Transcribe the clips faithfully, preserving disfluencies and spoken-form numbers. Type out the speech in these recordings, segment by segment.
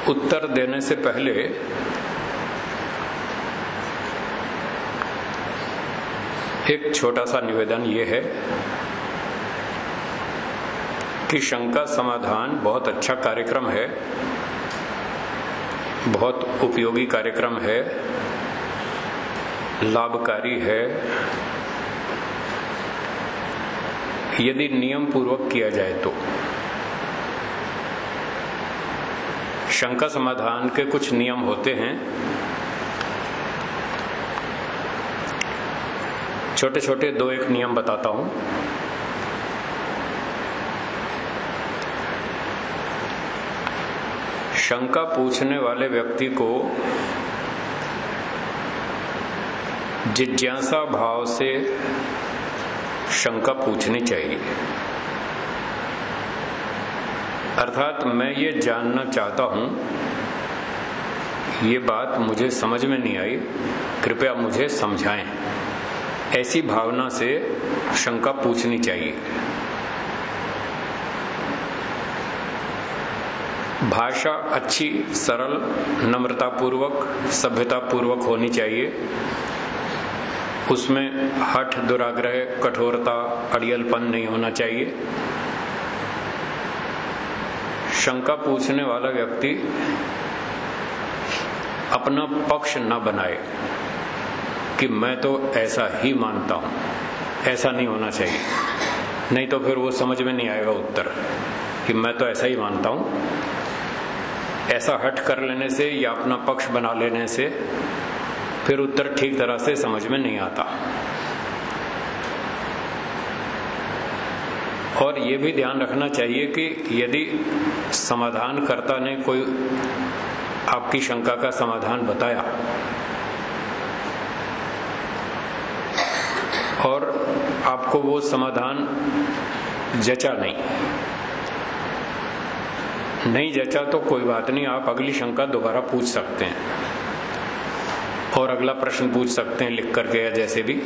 उत्तर देने से पहले एक छोटा सा निवेदन ये है कि शंका समाधान बहुत अच्छा कार्यक्रम है, बहुत उपयोगी कार्यक्रम है, लाभकारी है यदि नियम पूर्वक किया जाए तो। शंका समाधान के कुछ नियम होते हैं, छोटे छोटे दो एक नियम बताता हूं। शंका पूछने वाले व्यक्ति को जिज्ञासा भाव से शंका पूछनी चाहिए। अर्थात मैं ये जानना चाहता हूं, ये बात मुझे समझ में नहीं आई, कृपया मुझे समझाएं, ऐसी भावना से शंका पूछनी चाहिए। भाषा अच्छी, सरल, नम्रतापूर्वक, सभ्यतापूर्वक होनी चाहिए। उसमें हठ, दुराग्रह, कठोरता, अड़ियलपन नहीं होना चाहिए। शंका पूछने वाला व्यक्ति अपना पक्ष न बनाए कि मैं तो ऐसा ही मानता हूं, ऐसा नहीं होना चाहिए। नहीं तो फिर वो समझ में नहीं आएगा उत्तर कि मैं तो ऐसा ही मानता हूं। ऐसा हट कर लेने से या अपना पक्ष बना लेने से फिर उत्तर ठीक तरह से समझ में नहीं आता। और ये भी ध्यान रखना चाहिए कि यदि समाधानकर्ता ने कोई आपकी शंका का समाधान बताया और आपको वो समाधान जचा नहीं नहीं जचा तो कोई बात नहीं, आप अगली शंका दोबारा पूछ सकते हैं और अगला प्रश्न पूछ सकते हैं लिख करके या जैसे भी।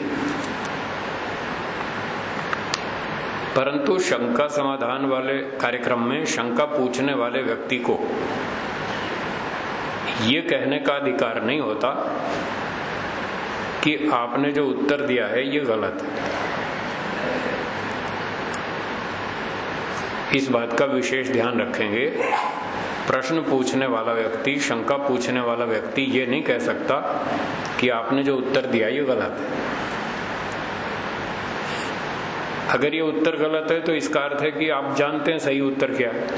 परंतु शंका समाधान वाले कार्यक्रम में शंका पूछने वाले व्यक्ति को ये कहने का अधिकार नहीं होता कि आपने जो उत्तर दिया है ये गलत है। इस बात का विशेष ध्यान रखेंगे। प्रश्न पूछने वाला व्यक्ति, शंका पूछने वाला व्यक्ति ये नहीं कह सकता कि आपने जो उत्तर दिया ये गलत है। अगर ये उत्तर गलत है तो इसका अर्थ है कि आप जानते हैं सही उत्तर क्या है।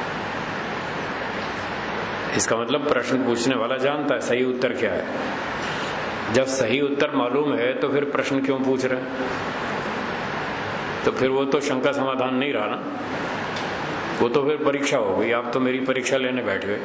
इसका मतलब प्रश्न पूछने वाला जानता है सही उत्तर क्या है। जब सही उत्तर मालूम है तो फिर प्रश्न क्यों पूछ रहे हैं? तो फिर वो तो शंका समाधान नहीं रहा ना, वो तो फिर परीक्षा हो गई। आप तो मेरी परीक्षा लेने बैठ गए,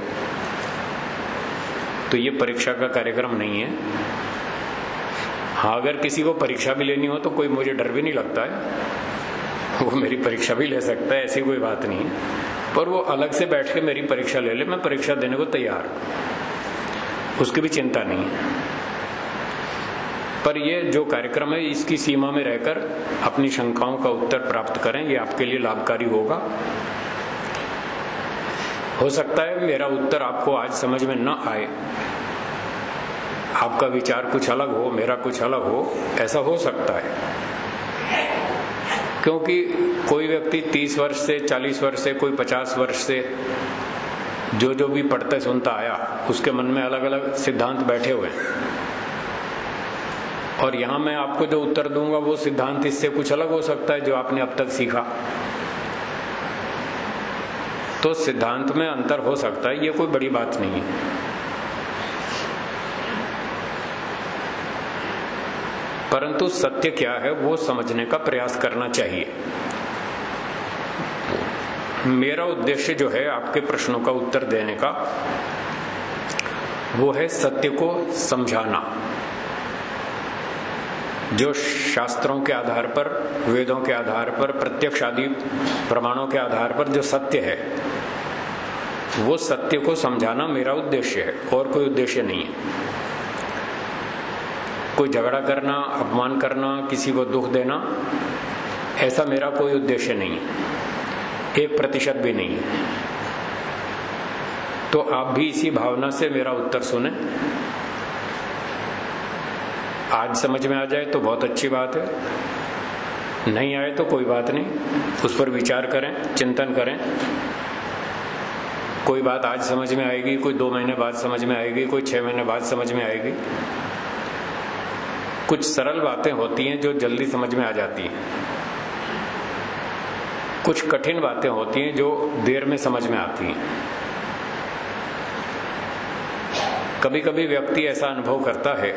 तो ये परीक्षा का कार्यक्रम नहीं है। हाँ, अगर किसी को परीक्षा भी लेनी हो तो कोई मुझे डर भी नहीं लगता है, वो मेरी परीक्षा भी ले सकता है, ऐसी कोई बात नहीं है। पर वो अलग से बैठ के मेरी परीक्षा ले ले, मैं परीक्षा देने को तैयार, उसकी भी चिंता नहीं है। पर ये जो कार्यक्रम है इसकी सीमा में रहकर अपनी शंकाओं का उत्तर प्राप्त करें, ये आपके लिए लाभकारी होगा। हो सकता है मेरा उत्तर आपको आज समझ में न आए, आपका विचार कुछ अलग हो, मेरा कुछ अलग हो, ऐसा हो सकता है। क्योंकि कोई व्यक्ति तीस वर्ष से, चालीस वर्ष से, कोई पचास वर्ष से जो जो भी पढ़ते सुनता आया, उसके मन में अलग अलग सिद्धांत बैठे हुए हैं। और यहां मैं आपको जो उत्तर दूंगा वो सिद्धांत इससे कुछ अलग हो सकता है जो आपने अब तक सीखा। तो सिद्धांत में अंतर हो सकता है, ये कोई बड़ी बात नहीं है। परंतु सत्य क्या है वो समझने का प्रयास करना चाहिए। मेरा उद्देश्य जो है आपके प्रश्नों का उत्तर देने का, वो है सत्य को समझाना। जो शास्त्रों के आधार पर, वेदों के आधार पर, प्रत्यक्ष आदि प्रमाणों के आधार पर जो सत्य है, वो सत्य को समझाना मेरा उद्देश्य है, और कोई उद्देश्य नहीं है। कोई झगड़ा करना, अपमान करना, किसी को दुख देना, ऐसा मेरा कोई उद्देश्य नहीं है, एक प्रतिशत भी नहीं है। तो आप भी इसी भावना से मेरा उत्तर सुने। आज समझ में आ जाए तो बहुत अच्छी बात है, नहीं आए तो कोई बात नहीं, उस पर विचार करें, चिंतन करें। कोई बात आज समझ में आएगी, कोई दो महीने बाद समझ में आएगी, कोई छह महीने बाद समझ में आएगी। कुछ सरल बातें होती हैं जो जल्दी समझ में आ जाती हैं, कुछ कठिन बातें होती हैं जो देर में समझ में आती हैं। कभी कभी व्यक्ति ऐसा अनुभव करता है,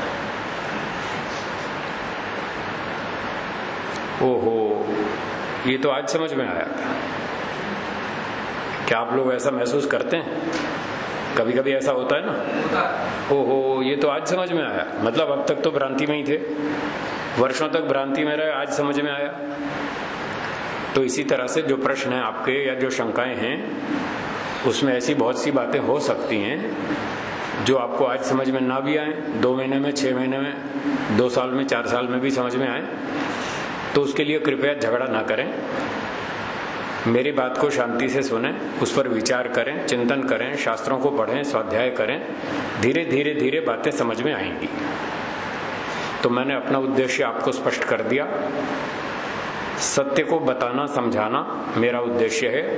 ओहो ये तो आज समझ में आया था। क्या आप लोग ऐसा महसूस करते हैं? कभी कभी ऐसा होता है ना, ओहो ये तो आज समझ में आया, मतलब अब तक तो भ्रांति में ही थे, वर्षों तक भ्रांति में रहे, आज समझ में आया। तो इसी तरह से जो प्रश्न है आपके या जो शंकाएं हैं, उसमें ऐसी बहुत सी बातें हो सकती हैं जो आपको आज समझ में ना भी आए, दो महीने में, छह महीने में, दो साल में, चार साल में भी समझ में आए। तो उसके लिए कृपया झगड़ा ना करें, मेरी बात को शांति से सुनें, उस पर विचार करें, चिंतन करें, शास्त्रों को पढ़ें, स्वाध्याय करें। धीरे धीरे धीरे बातें समझ में आएंगी। तो मैंने अपना उद्देश्य आपको स्पष्ट कर दिया। सत्य को बताना, समझाना मेरा उद्देश्य है।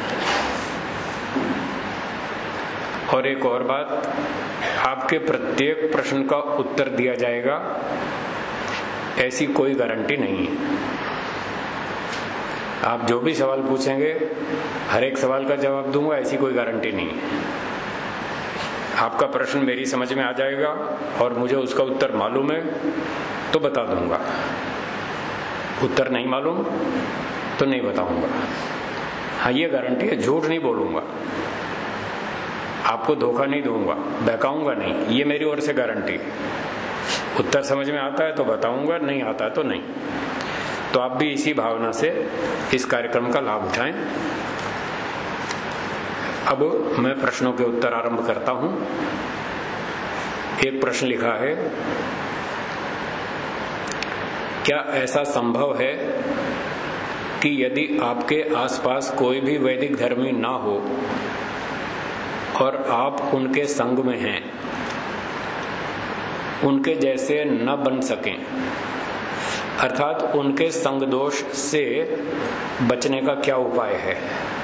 और एक और बात, आपके प्रत्येक प्रश्न का उत्तर दिया जाएगा ऐसी कोई गारंटी नहीं है। आप जो भी सवाल पूछेंगे हर एक सवाल का जवाब दूंगा, ऐसी कोई गारंटी नहीं है। आपका प्रश्न मेरी समझ में आ जाएगा और मुझे उसका उत्तर मालूम है तो बता दूंगा, उत्तर नहीं मालूम तो नहीं बताऊंगा। हाँ ये गारंटी है, झूठ नहीं बोलूंगा, आपको धोखा नहीं दूंगा, बहकाऊंगा नहीं, ये मेरी ओर से गारंटी है। उत्तर समझ में आता है तो बताऊंगा, नहीं आता तो नहीं। तो आप भी इसी भावना से इस कार्यक्रम का लाभ उठाएं। अब मैं प्रश्नों के उत्तर आरंभ करता हूं। एक प्रश्न लिखा है, क्या ऐसा संभव है कि यदि आपके आसपास कोई भी वैदिक धर्मी ना हो और आप उनके संग में हैं, उनके जैसे न बन सकें, अर्थात उनके संग दोष से बचने का क्या उपाय है?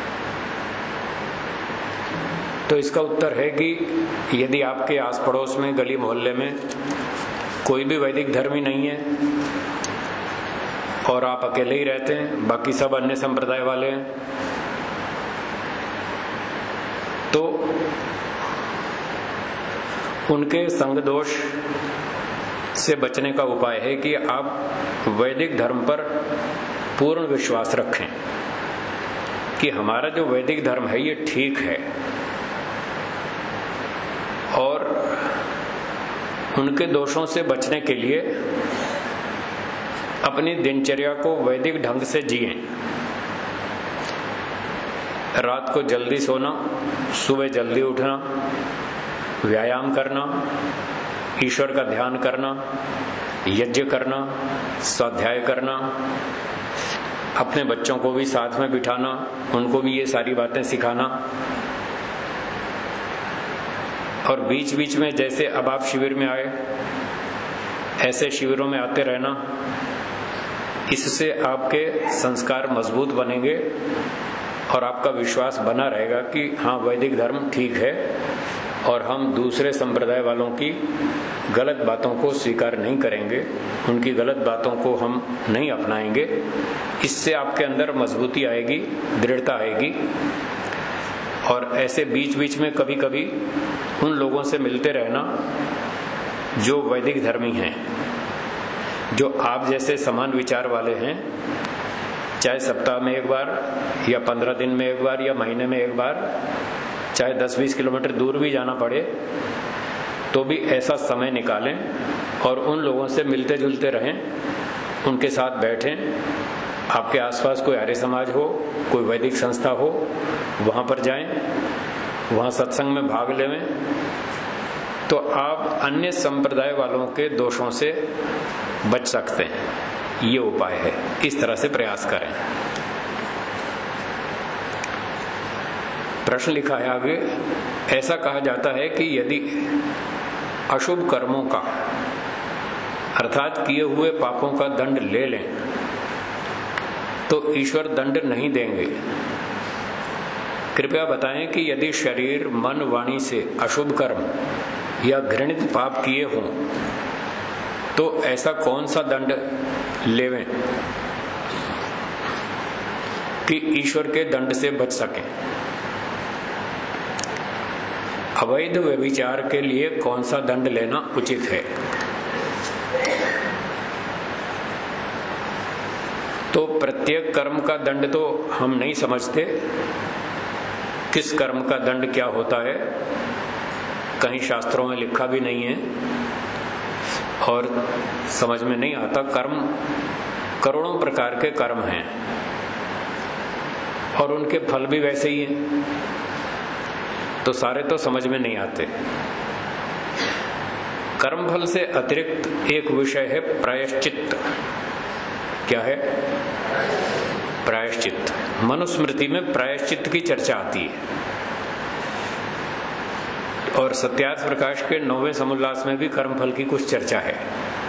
तो इसका उत्तर है कि यदि आपके आस पड़ोस में, गली मोहल्ले में कोई भी वैदिक धर्मी नहीं है और आप अकेले ही रहते हैं, बाकी सब अन्य संप्रदाय वाले हैं, तो उनके संग दोष से बचने का उपाय है कि आप वैदिक धर्म पर पूर्ण विश्वास रखें कि हमारा जो वैदिक धर्म है ये ठीक है, और उनके दोषों से बचने के लिए अपनी दिनचर्या को वैदिक ढंग से जिएं। रात को जल्दी सोना, सुबह जल्दी उठना, व्यायाम करना, ईश्वर का ध्यान करना, यज्ञ करना, स्वाध्याय करना, अपने बच्चों को भी साथ में बिठाना, उनको भी ये सारी बातें सिखाना, और बीच बीच में जैसे अब आप शिविर में आए ऐसे शिविरों में आते रहना। इससे आपके संस्कार मजबूत बनेंगे और आपका विश्वास बना रहेगा कि हाँ वैदिक धर्म ठीक है और हम दूसरे संप्रदाय वालों की गलत बातों को स्वीकार नहीं करेंगे, उनकी गलत बातों को हम नहीं अपनाएंगे। इससे आपके अंदर मजबूती आएगी, दृढ़ता आएगी। और ऐसे बीच बीच में कभी कभी उन लोगों से मिलते रहना जो वैदिक धर्मी हैं, जो आप जैसे समान विचार वाले हैं, चाहे सप्ताह में एक बार या पंद्रह दिन में एक बार या महीने में एक बार, चाहे दस बीस किलोमीटर दूर भी जाना पड़े तो भी ऐसा समय निकालें और उन लोगों से मिलते जुलते रहें, उनके साथ बैठें। आपके आसपास कोई आर्य समाज हो, कोई वैदिक संस्था हो, वहां पर जाएं, वहां सत्संग में भाग लें, तो आप अन्य संप्रदाय वालों के दोषों से बच सकते हैं। ये उपाय है, इस तरह से प्रयास करें। प्रश्न लिखा है आगे, ऐसा कहा जाता है कि यदि अशुभ कर्मों का अर्थात किए हुए पापों का दंड ले लें तो ईश्वर दंड नहीं देंगे। कृपया बताएं कि यदि शरीर मन वाणी से अशुभ कर्म या घृणित पाप किए हों तो ऐसा कौन सा दंड लेवें कि ईश्वर के दंड से बच सकें। अवैध व्यभिचार के लिए कौन सा दंड लेना उचित है। तो प्रत्येक कर्म का दंड तो हम नहीं समझते, किस कर्म का दंड क्या होता है कहीं शास्त्रों में लिखा भी नहीं है और समझ में नहीं आता। कर्म करोड़ों प्रकार के कर्म हैं और उनके फल भी वैसे ही हैं, तो सारे तो समझ में नहीं आते। कर्म फल से अतिरिक्त एक विषय है प्रायश्चित्त। क्या है? प्रायश्चित्त। मनुस्मृति में प्रायश्चित्त की चर्चा आती है और सत्यार्थ प्रकाश के नौवें समुल्लास में भी कर्मफल की कुछ चर्चा है,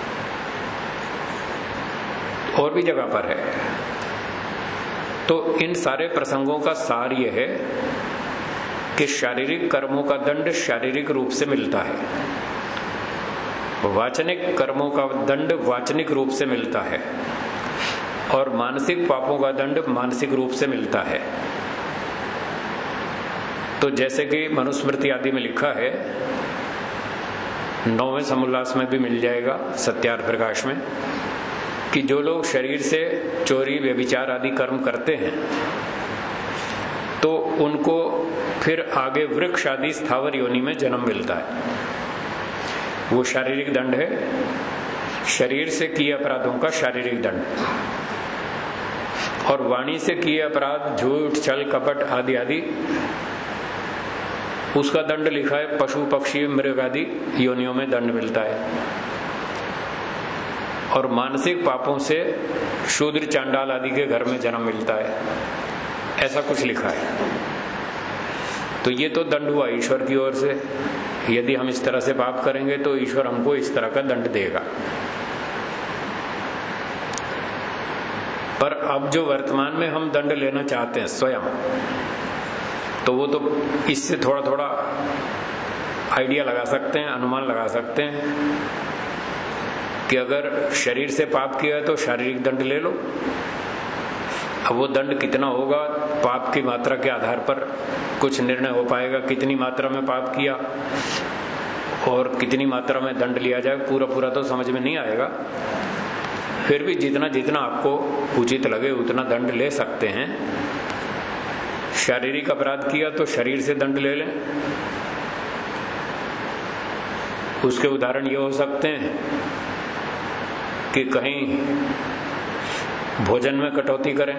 और भी जगह पर है। तो इन सारे प्रसंगों का सार यह है कि शारीरिक कर्मों का दंड शारीरिक रूप से मिलता है, वाचनिक कर्मों का दंड वाचनिक रूप से मिलता है और मानसिक पापों का दंड मानसिक रूप से मिलता है। तो जैसे कि मनुस्मृति आदि में लिखा है, नौवें समुल्लास में भी मिल जाएगा सत्यार्थ प्रकाश में, कि जो लोग शरीर से चोरी व्यभिचार आदि कर्म करते हैं तो उनको फिर आगे वृक्ष आदि स्थावर योनि में जन्म मिलता है। वो शारीरिक दंड है, शरीर से किए अपराधों का शारीरिक दंड। और वाणी से किए अपराध, झूठ, छल, कपट आदि आदि, उसका दंड लिखा है पशु पक्षी मृग आदि योनियों में दंड मिलता है। और मानसिक पापों से शूद्र चांडाल आदि के घर में जन्म मिलता है, ऐसा कुछ लिखा है। तो ये तो दंड हुआ ईश्वर की ओर से। यदि हम इस तरह से पाप करेंगे तो ईश्वर हमको इस तरह का दंड देगा। पर अब जो वर्तमान में हम दंड लेना चाहते हैं स्वयं, तो वो तो इससे थोड़ा थोड़ा आइडिया लगा सकते हैं, अनुमान लगा सकते हैं कि अगर शरीर से पाप किया है तो शारीरिक दंड ले लो। अब वो दंड कितना होगा, पाप की मात्रा के आधार पर कुछ निर्णय हो पाएगा, कितनी मात्रा में पाप किया और कितनी मात्रा में दंड लिया जाए, पूरा पूरा तो समझ में नहीं आएगा। फिर भी जितना जितना आपको उचित लगे उतना दंड ले सकते हैं। शारीरिक अपराध किया तो शरीर से दंड ले लें। उसके उदाहरण ये हो सकते हैं कि कहीं भोजन में कटौती करें,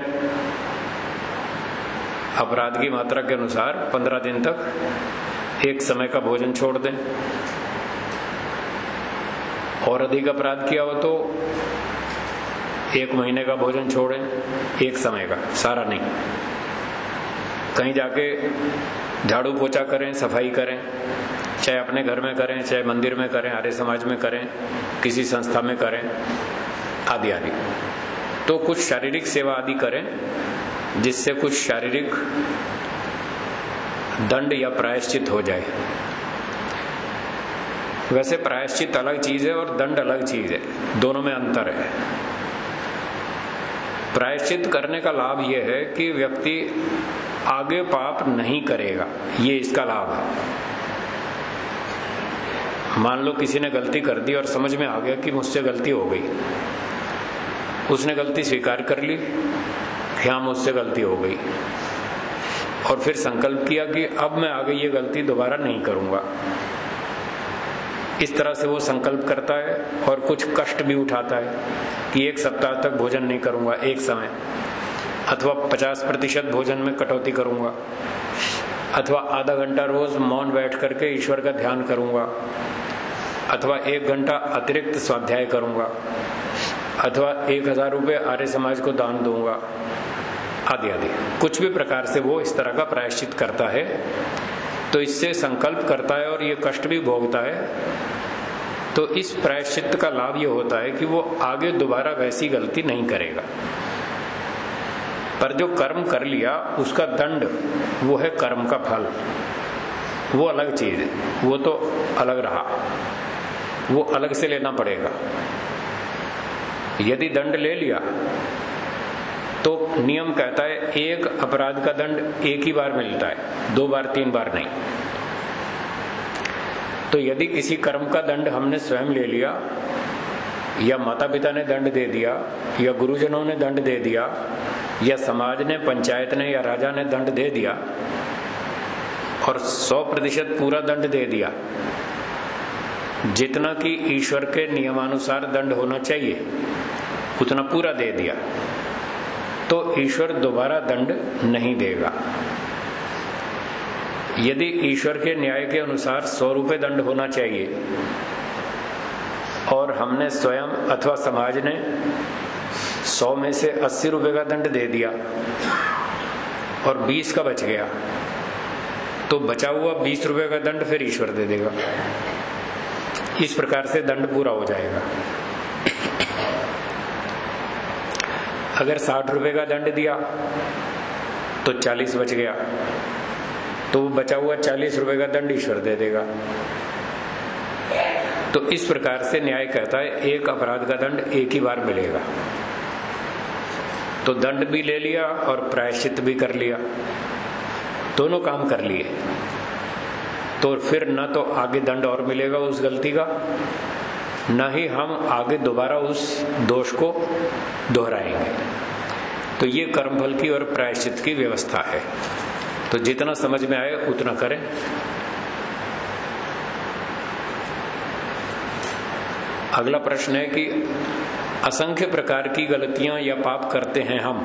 अपराध की मात्रा के अनुसार पंद्रह दिन तक एक समय का भोजन छोड़ दें। और अधिक अपराध किया हो तो एक महीने का भोजन छोड़ें, एक समय का, सारा नहीं। कहीं जाके झाड़ू पोछा करें, सफाई करें, चाहे अपने घर में करें, चाहे मंदिर में करें, आर्य समाज में करें, किसी संस्था में करें, आदि आदि। तो कुछ शारीरिक सेवा आदि करें जिससे कुछ शारीरिक दंड या प्रायश्चित हो जाए। वैसे प्रायश्चित अलग चीज है और दंड अलग चीज है, दोनों में अंतर है। प्रायश्चित करने का लाभ यह है कि व्यक्ति आगे पाप नहीं करेगा, ये इसका लाभ है। मान लो किसी ने गलती कर दी और समझ में आ गया कि मुझसे गलती हो गई, उसने गलती स्वीकार कर ली, हाँ मुझसे गलती हो गई, और फिर संकल्प किया कि अब मैं आगे ये गलती दोबारा नहीं करूंगा। इस तरह से वो संकल्प करता है और कुछ कष्ट भी उठाता है कि एक सप्ताह तक भोजन नहीं करूंगा एक समय, अथवा पचास प्रतिशत भोजन में कटौती करूंगा, अथवा आधा घंटा रोज मौन बैठ करके ईश्वर का ध्यान करूंगा, अथवा एक घंटा अतिरिक्त स्वाध्याय करूंगा, अथवा एक हजार रुपये आर्य समाज को दान दूंगा, आदि आदि कुछ भी प्रकार से वो इस तरह का प्रायश्चित करता है, तो इससे संकल्प करता है और ये कष्ट भी भोगता है, तो इस प्रायश्चित का लाभ ये होता है कि वो आगे दोबारा वैसी गलती नहीं करेगा। पर जो कर्म कर लिया उसका दंड वो है कर्म का फल, वो अलग चीज है, वो तो अलग रहा, वो अलग से लेना पड़ेगा। यदि दंड ले लिया तो नियम कहता है एक अपराध का दंड एक ही बार मिलता है, दो बार तीन बार नहीं। तो यदि किसी कर्म का दंड हमने स्वयं ले लिया, या माता पिता ने दंड दे दिया, या गुरुजनों ने दंड दे दिया, या समाज ने, पंचायत ने या राजा ने दंड दे दिया और सौ प्रतिशत पूरा दंड दे दिया, जितना कि ईश्वर के नियमानुसार दंड होना चाहिए उतना पूरा दे दिया, तो ईश्वर दोबारा दंड नहीं देगा। यदि ईश्वर के न्याय के अनुसार सौ रुपए दंड होना चाहिए और हमने स्वयं अथवा समाज ने सौ में से अस्सी रुपए का दंड दे दिया और बीस का बच गया, तो बचा हुआ बीस रुपए का दंड फिर ईश्वर दे देगा। इस प्रकार से दंड पूरा हो जाएगा। अगर साठ रुपए का दंड दिया तो चालीस बच गया, तो बचा हुआ चालीस रुपए का दंड ईश्वर दे देगा। तो इस प्रकार से न्याय कहता है एक अपराध का दंड एक ही बार मिलेगा। तो दंड भी ले लिया और प्रायश्चित भी कर लिया, दोनों काम कर लिए, तो फिर न तो आगे दंड और मिलेगा उस गलती का, न ही हम आगे दोबारा उस दोष को दोहराएंगे। तो ये कर्मफल की और प्रायश्चित की व्यवस्था है। तो जितना समझ में आए उतना करें। अगला प्रश्न है कि असंख्य प्रकार की गलतियां या पाप करते हैं हम,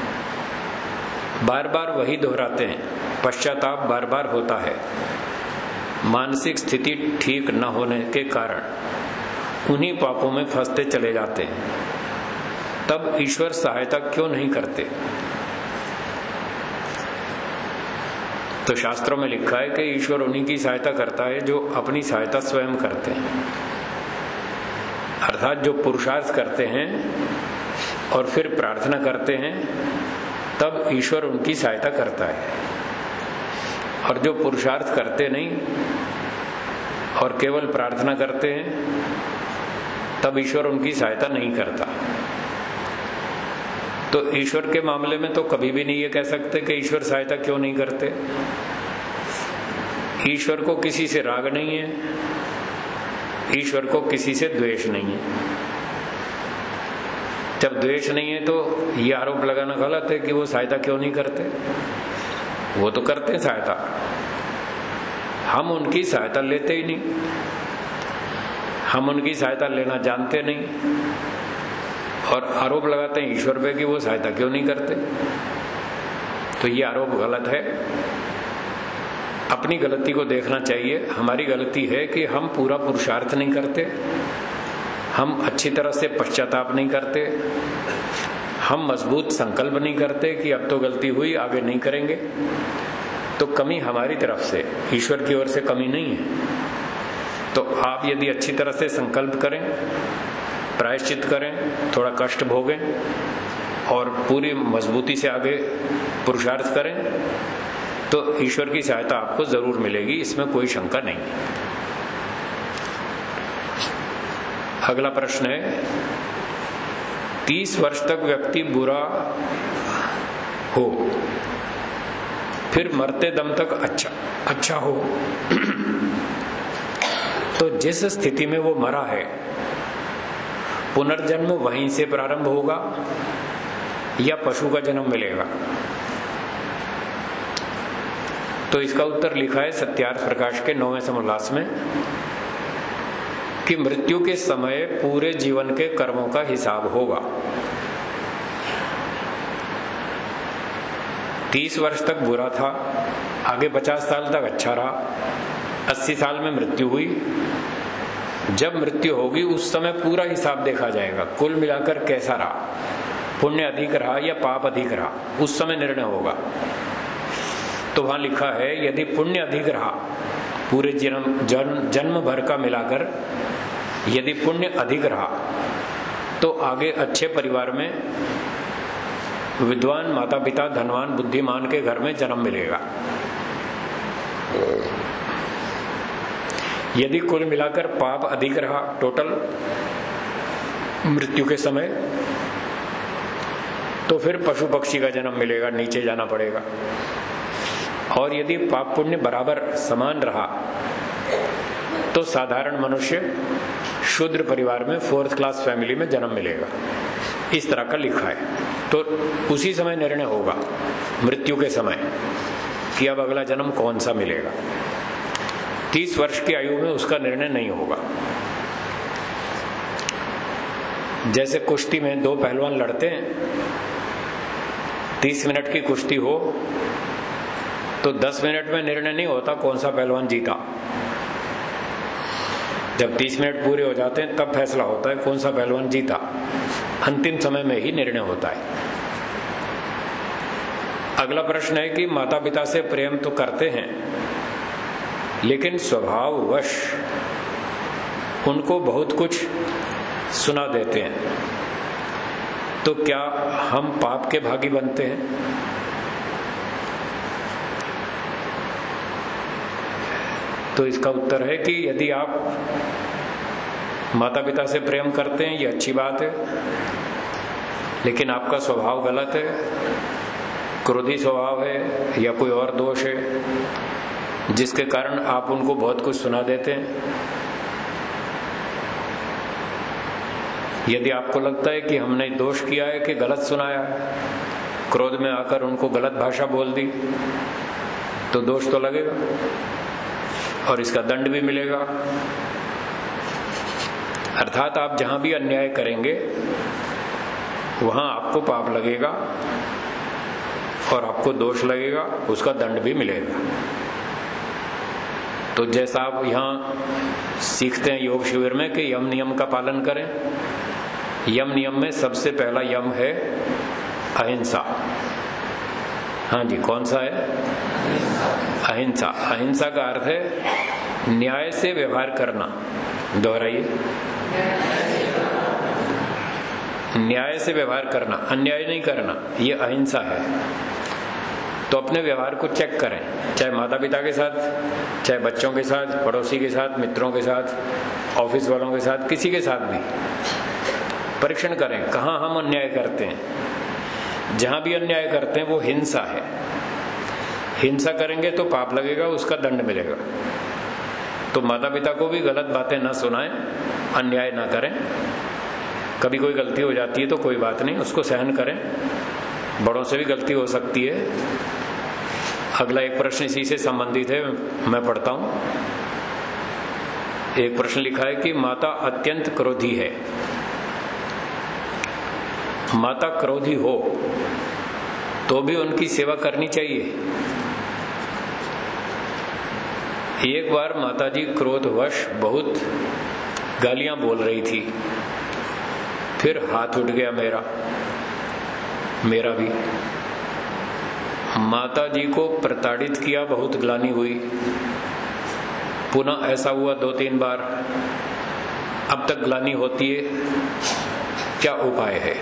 बार बार वही दोहराते हैं, पश्चाताप बार बार होता है, मानसिक स्थिति ठीक न होने के कारण उन्हीं पापों में फंसते चले जाते हैं, तब ईश्वर सहायता क्यों नहीं करते? तो शास्त्रों में लिखा है कि ईश्वर उन्हीं की सहायता करता है जो अपनी सहायता स्वयं करते हैं, अर्थात जो पुरुषार्थ करते हैं और फिर प्रार्थना करते हैं, तब ईश्वर उनकी सहायता करता है। और जो पुरुषार्थ करते नहीं और केवल प्रार्थना करते हैं, तब ईश्वर उनकी सहायता नहीं करता। तो ईश्वर के मामले में तो कभी भी नहीं ये कह सकते कि ईश्वर सहायता क्यों नहीं करते। ईश्वर को किसी से राग नहीं है, ईश्वर को किसी से द्वेष नहीं है। जब द्वेष नहीं है तो ये आरोप लगाना गलत है कि वो सहायता क्यों नहीं करते। वो तो करते हैं सहायता, हम उनकी सहायता लेते ही नहीं, हम उनकी सहायता लेना जानते नहीं और आरोप लगाते हैं ईश्वर पे कि वो सहायता क्यों नहीं करते। तो ये आरोप गलत है। अपनी गलती को देखना चाहिए। हमारी गलती है कि हम पूरा पुरुषार्थ नहीं करते, हम अच्छी तरह से पश्चाताप नहीं करते, हम मजबूत संकल्प नहीं करते कि अब तो गलती हुई आगे नहीं करेंगे। तो कमी हमारी तरफ से, ईश्वर की ओर से कमी नहीं है। तो आप यदि अच्छी तरह से संकल्प करें, प्रायश्चित करें, थोड़ा कष्ट भोगें और पूरी मजबूती से आगे पुरुषार्थ करें, तो ईश्वर की सहायता आपको जरूर मिलेगी, इसमें कोई शंका नहीं। अगला प्रश्न है, तीस वर्ष तक व्यक्ति बुरा हो, फिर मरते दम तक अच्छा अच्छा हो, तो जिस स्थिति में वो मरा है पुनर्जन्म वहीं से प्रारंभ होगा या पशु का जन्म मिलेगा? तो इसका उत्तर लिखा है सत्यार्थ प्रकाश के नौवें समोल्लास में कि मृत्यु के समय पूरे जीवन के कर्मों का हिसाब होगा। तीस वर्ष तक बुरा था, आगे पचास साल तक अच्छा रहा, अस्सी साल में मृत्यु हुई। जब मृत्यु होगी उस समय पूरा हिसाब देखा जाएगा, कुल मिलाकर कैसा रहा। पुण्य अधिक रहा या पाप अधिक रहा, उस समय निर्णय होगा। तो वहां लिखा है यदि पुण्य अधिक रहा, पूरे जन्म जन्म जन्म भर का मिलाकर यदि पुण्य अधिक रहा तो आगे अच्छे परिवार में विद्वान माता पिता धनवान बुद्धिमान के घर में जन्म मिलेगा। यदि कुल मिलाकर पाप अधिक रहा टोटल मृत्यु के समय, तो फिर पशु पक्षी का जन्म मिलेगा, नीचे जाना पड़ेगा। और यदि पाप पुण्य बराबर समान रहा तो साधारण मनुष्य शूद्र परिवार में फोर्थ क्लास फैमिली में जन्म मिलेगा। इस तरह का लिखा है। तो उसी समय निर्णय होगा मृत्यु के समय कि अब अगला जन्म कौन सा मिलेगा। तीस वर्ष की आयु में उसका निर्णय नहीं होगा। जैसे कुश्ती में दो पहलवान लड़ते हैं, तीस मिनट की कुश्ती हो तो दस मिनट में निर्णय नहीं होता कौन सा पहलवान जीता। जब तीस मिनट पूरे हो जाते हैं तब फैसला होता है कौन सा पहलवान जीता। अंतिम समय में ही निर्णय होता है। अगला प्रश्न है कि माता पिता से प्रेम तो करते हैं लेकिन स्वभाववश उनको बहुत कुछ सुना देते हैं, तो क्या हम पाप के भागी बनते हैं? तो इसका उत्तर है कि यदि आप माता पिता से प्रेम करते हैं ये अच्छी बात है, लेकिन आपका स्वभाव गलत है, क्रोधी स्वभाव है या कोई और दोष है जिसके कारण आप उनको बहुत कुछ सुना देते हैं। यदि आपको लगता है कि हमने दोष किया है कि गलत सुनाया, क्रोध में आकर उनको गलत भाषा बोल दी, तो दोष तो लगेगा और इसका दंड भी मिलेगा। अर्थात आप जहां भी अन्याय करेंगे वहां आपको पाप लगेगा और आपको दोष लगेगा, उसका दंड भी मिलेगा। तो जैसा आप यहाँ सीखते हैं योग शिविर में कि यम नियम का पालन करें, यम नियम में सबसे पहला यम है अहिंसा। हाँ जी, कौन सा है? अहिंसा। अहिंसा का अर्थ है न्याय से व्यवहार करना। दोहराइए, न्याय से व्यवहार करना, अन्याय नहीं करना, ये अहिंसा है। तो अपने व्यवहार को चेक करें, चाहे माता पिता के साथ, चाहे बच्चों के साथ, पड़ोसी के साथ, मित्रों के साथ, ऑफिस वालों के साथ, किसी के साथ भी परीक्षण करें कहाँ हम अन्याय करते हैं। जहां भी अन्याय करते हैं वो हिंसा है। हिंसा करेंगे तो पाप लगेगा, उसका दंड मिलेगा। तो माता पिता को भी गलत बातें न सुनाएं, अन्याय ना करें। कभी कोई गलती हो जाती है तो कोई बात नहीं, उसको सहन करें, बड़ों से भी गलती हो सकती है। अगला एक प्रश्न इसी से संबंधित है, मैं पढ़ता हूं। एक प्रश्न लिखा है कि माता अत्यंत क्रोधी है। माता क्रोधी हो तो भी उनकी सेवा करनी चाहिए। एक बार माताजी क्रोधवश बहुत गालियां बोल रही थी, फिर हाथ उठ गया मेरा मेरा भी। माताजी को प्रताड़ित किया, बहुत ग्लानि हुई। पुनः ऐसा हुआ दो तीन बार, अब तक ग्लानि होती है, क्या उपाय है?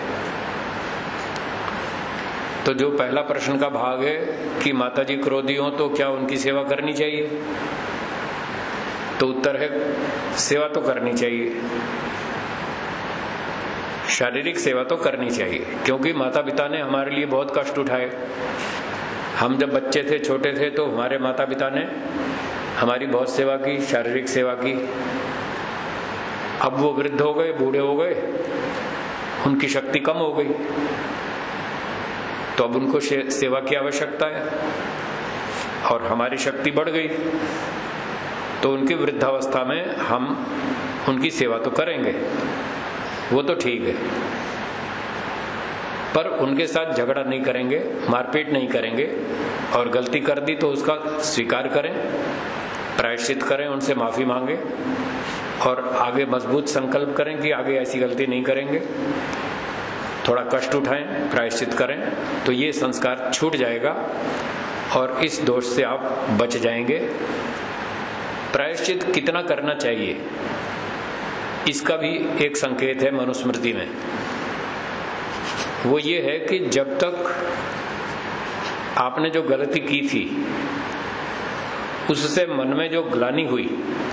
तो जो पहला प्रश्न का भाग है कि माताजी क्रोधी हो तो क्या उनकी सेवा करनी चाहिए, तो उत्तर है सेवा तो करनी चाहिए, शारीरिक सेवा तो करनी चाहिए, क्योंकि माता पिता ने हमारे लिए बहुत कष्ट उठाए। हम जब बच्चे थे, छोटे थे, तो हमारे माता पिता ने हमारी बहुत सेवा की, शारीरिक सेवा की। अब वो वृद्ध हो गए, बूढ़े हो गए, उनकी शक्ति कम हो गई, तो अब उनको सेवा की आवश्यकता है और हमारी शक्ति बढ़ गई, तो उनकी वृद्धावस्था में हम उनकी सेवा तो करेंगे, वो तो ठीक है, पर उनके साथ झगड़ा नहीं करेंगे, मारपीट नहीं करेंगे, और गलती कर दी तो उसका स्वीकार करें, प्रायश्चित करें, उनसे माफी मांगे और आगे मजबूत संकल्प करें कि आगे ऐसी गलती नहीं करेंगे। थोड़ा कष्ट उठाएं, प्रायश्चित करें, तो ये संस्कार छूट जाएगा और इस दोष से आप बच जाएंगे। प्रायश्चित कितना करना चाहिए, इसका भी एक संकेत है मनुस्मृति में। वो ये है कि जब तक आपने जो गलती की थी उससे मन में जो ग्लानि हुई,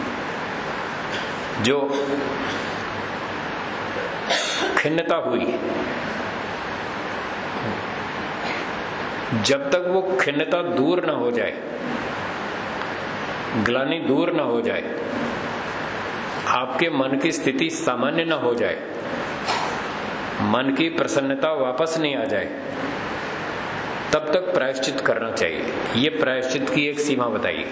जो खिन्नता हुई, जब तक वो खिन्नता दूर ना हो जाए, ग्लानि दूर ना हो जाए, आपके मन की स्थिति सामान्य ना हो जाए, मन की प्रसन्नता वापस नहीं आ जाए, तब तक प्रायश्चित करना चाहिए। ये प्रायश्चित की एक सीमा बताइए।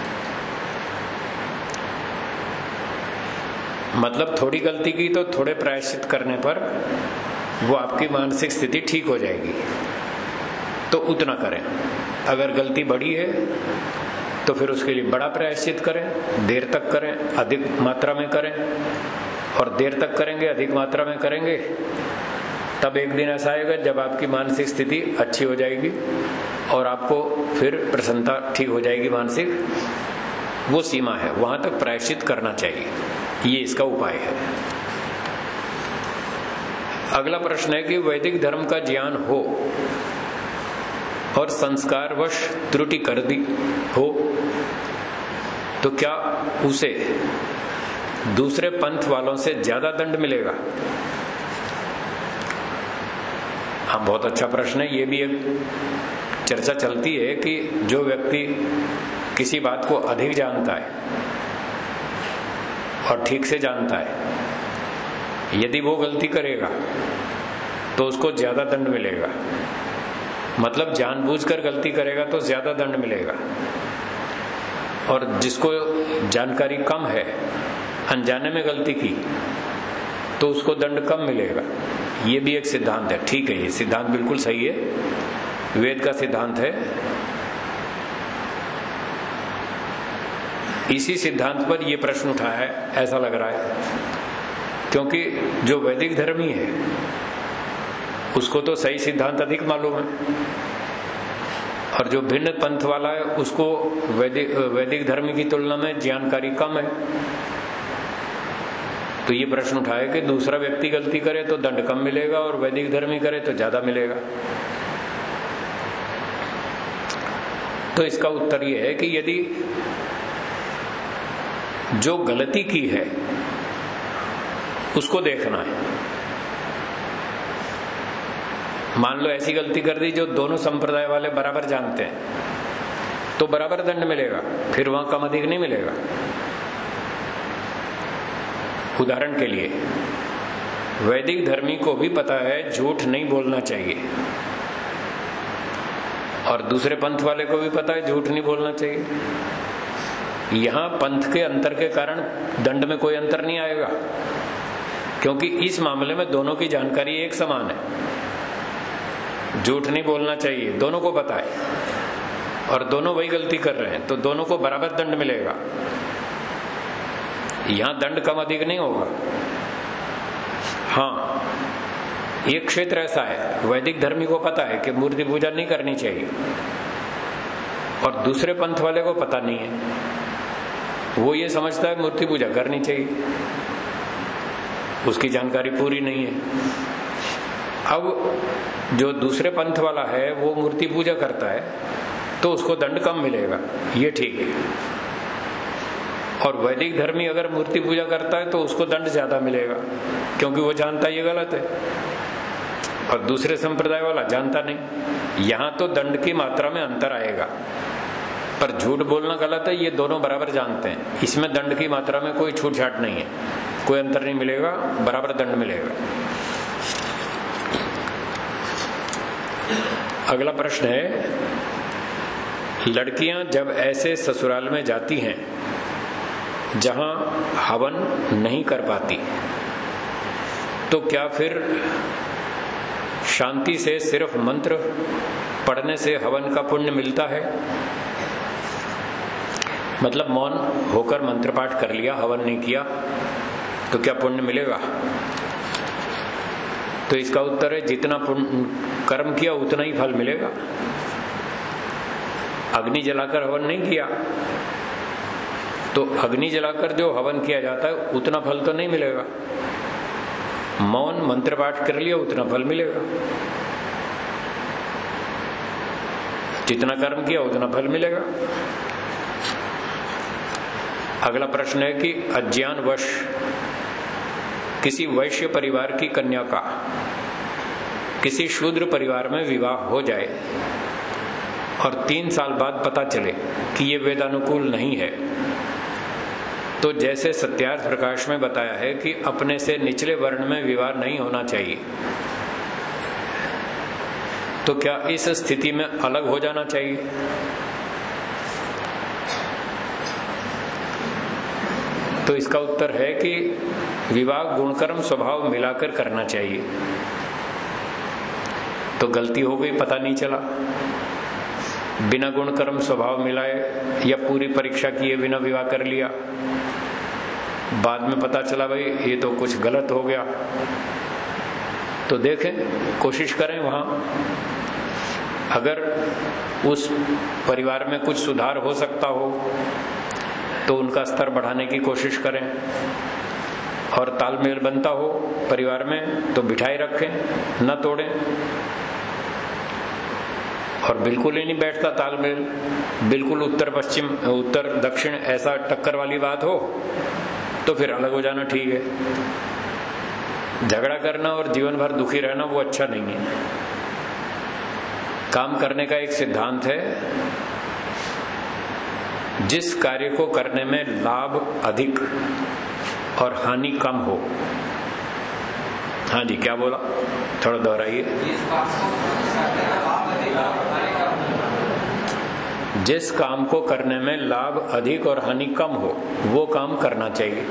मतलब थोड़ी गलती की तो थोड़े प्रायश्चित करने पर वो आपकी मानसिक स्थिति ठीक हो जाएगी, तो उतना करें। अगर गलती बड़ी है तो फिर उसके लिए बड़ा प्रायश्चित करें, देर तक करें, अधिक मात्रा में करें। और देर तक करेंगे, अधिक मात्रा में करेंगे, तब एक दिन ऐसा आएगा जब आपकी मानसिक स्थिति अच्छी हो जाएगी और आपको फिर प्रसन्नता ठीक हो जाएगी मानसिक। वो सीमा है, वहां तक प्रायश्चित करना चाहिए। ये इसका उपाय है। अगला प्रश्न है कि वैदिक धर्म का ज्ञान हो और संस्कारवश त्रुटि कर दी हो तो क्या उसे दूसरे पंथ वालों से ज्यादा दंड मिलेगा? हाँ, बहुत अच्छा प्रश्न है। ये भी एक चर्चा चलती है कि जो व्यक्ति किसी बात को अधिक जानता है और ठीक से जानता है, यदि वो गलती करेगा तो उसको ज्यादा दंड मिलेगा। मतलब जानबूझकर गलती करेगा तो ज्यादा दंड मिलेगा, और जिसको जानकारी कम है, अनजाने में गलती की, तो उसको दंड कम मिलेगा। ये भी एक सिद्धांत है। ठीक है, ये सिद्धांत बिल्कुल सही है, वेद का सिद्धांत है। इसी सिद्धांत पर यह प्रश्न उठा है, ऐसा लग रहा है, क्योंकि जो वैदिक धर्मी है उसको तो सही सिद्धांत अधिक मालूम है, और जो भिन्न पंथ वाला है उसको वैदिक वैदिक धर्म की तुलना में जानकारी कम है। तो ये प्रश्न उठाया कि दूसरा व्यक्ति गलती करे तो दंड कम मिलेगा और वैदिक धर्मी करे तो ज्यादा मिलेगा। तो इसका उत्तर यह है कि यदि जो गलती की है उसको देखना है, मान लो ऐसी गलती कर दी जो दोनों संप्रदाय वाले बराबर जानते हैं, तो बराबर दंड मिलेगा, फिर वहां कम अधिक नहीं मिलेगा। उदाहरण के लिए, वैदिक धर्मी को भी पता है झूठ नहीं बोलना चाहिए, और दूसरे पंथ वाले को भी पता है झूठ नहीं बोलना चाहिए। यहां पंथ के अंतर के कारण दंड में कोई अंतर नहीं आएगा, क्योंकि इस मामले में दोनों की जानकारी एक समान है। झूठ नहीं बोलना चाहिए दोनों को पता है, और दोनों वही गलती कर रहे हैं, तो दोनों को बराबर दंड मिलेगा। यहां दंड कम अधिक नहीं होगा। हाँ, एक क्षेत्र ऐसा है, वैदिक धर्मी को पता है कि मूर्ति पूजा नहीं करनी चाहिए, और दूसरे पंथ वाले को पता नहीं है, वो ये समझता है मूर्ति पूजा करनी चाहिए, उसकी जानकारी पूरी नहीं है। अब जो दूसरे पंथ वाला है वो मूर्ति पूजा करता है तो उसको दंड कम मिलेगा, ये ठीक है। और वैदिक धर्मी अगर मूर्ति पूजा करता है तो उसको दंड ज्यादा मिलेगा, क्योंकि वो जानता है ये गलत है, और दूसरे संप्रदाय वाला जानता नहीं। यहां तो दंड की मात्रा में अंतर आएगा, पर झूठ बोलना गलत है ये दोनों बराबर जानते हैं, इसमें दंड की मात्रा में कोई छूट छाट नहीं है, कोई अंतर नहीं मिलेगा, बराबर दंड मिलेगा। अगला प्रश्न है, लड़कियां जब ऐसे ससुराल में जाती हैं जहां हवन नहीं कर पाती, तो क्या फिर शांति से सिर्फ मंत्र पढ़ने से हवन का पुण्य मिलता है? मतलब मौन होकर मंत्र पाठ कर लिया, हवन नहीं किया, तो क्या पुण्य मिलेगा? तो इसका उत्तर है जितना कर्म किया उतना ही फल मिलेगा। अग्नि जलाकर हवन नहीं किया तो अग्नि जलाकर जो हवन किया जाता है उतना फल तो नहीं मिलेगा। मौन मंत्र पाठ कर लिया उतना फल मिलेगा। जितना कर्म किया उतना फल मिलेगा। अगला प्रश्न है कि अज्ञानवश किसी वैश्य परिवार की कन्या का किसी शूद्र परिवार में विवाह हो जाए और तीन साल बाद पता चले कि ये वेदानुकूल नहीं है, तो जैसे सत्यार्थ प्रकाश में बताया है कि अपने से निचले वर्ण में विवाह नहीं होना चाहिए, तो क्या इस स्थिति में अलग हो जाना चाहिए? तो इसका उत्तर है कि विवाह गुणकर्म स्वभाव मिलाकर करना चाहिए। तो गलती हो गई, पता नहीं चला, बिना गुणकर्म स्वभाव मिलाए या पूरी परीक्षा किए बिना विवाह कर लिया, बाद में पता चला भाई ये तो कुछ गलत हो गया, तो देखें, कोशिश करें वहां अगर उस परिवार में कुछ सुधार हो सकता हो तो उनका स्तर बढ़ाने की कोशिश करें, और तालमेल बनता हो परिवार में तो बिठाए रखें, न तोड़ें। और बिल्कुल ही नहीं बैठता तालमेल, बिल्कुल उत्तर पश्चिम उत्तर दक्षिण ऐसा टक्कर वाली बात हो तो फिर अलग हो जाना ठीक है। झगड़ा करना और जीवन भर दुखी रहना वो अच्छा नहीं है। काम करने का एक सिद्धांत है, जिस कार्य को करने में लाभ अधिक और हानि कम हो। हाँ जी, क्या बोला, थोड़ा दोहराइए। जिस काम को करने में लाभ अधिक और हानि कम हो वो काम करना चाहिए,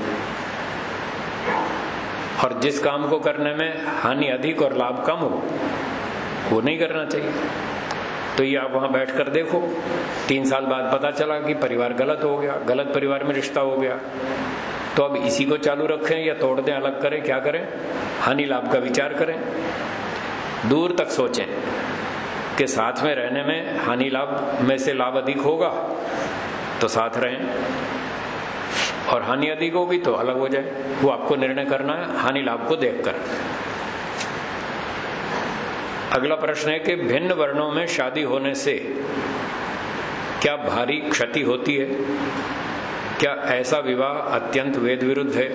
और जिस काम को करने में हानि अधिक और लाभ कम हो वो नहीं करना चाहिए। तो ये आप वहां बैठकर देखो, तीन साल बाद पता चला कि परिवार गलत हो गया, गलत परिवार में रिश्ता हो गया, तो अब इसी को चालू रखें या तोड़ दें, अलग करें, क्या करें? हानि लाभ का विचार करें, दूर तक सोचें कि साथ में रहने में हानि लाभ में से लाभ अधिक होगा तो साथ रहें, और हानि अधिक होगी तो अलग हो जाए। वो आपको निर्णय करना है हानि लाभ को देखकर। अगला प्रश्न है कि भिन्न वर्णों में शादी होने से क्या भारी क्षति होती है? क्या ऐसा विवाह अत्यंत वेद विरुद्ध है?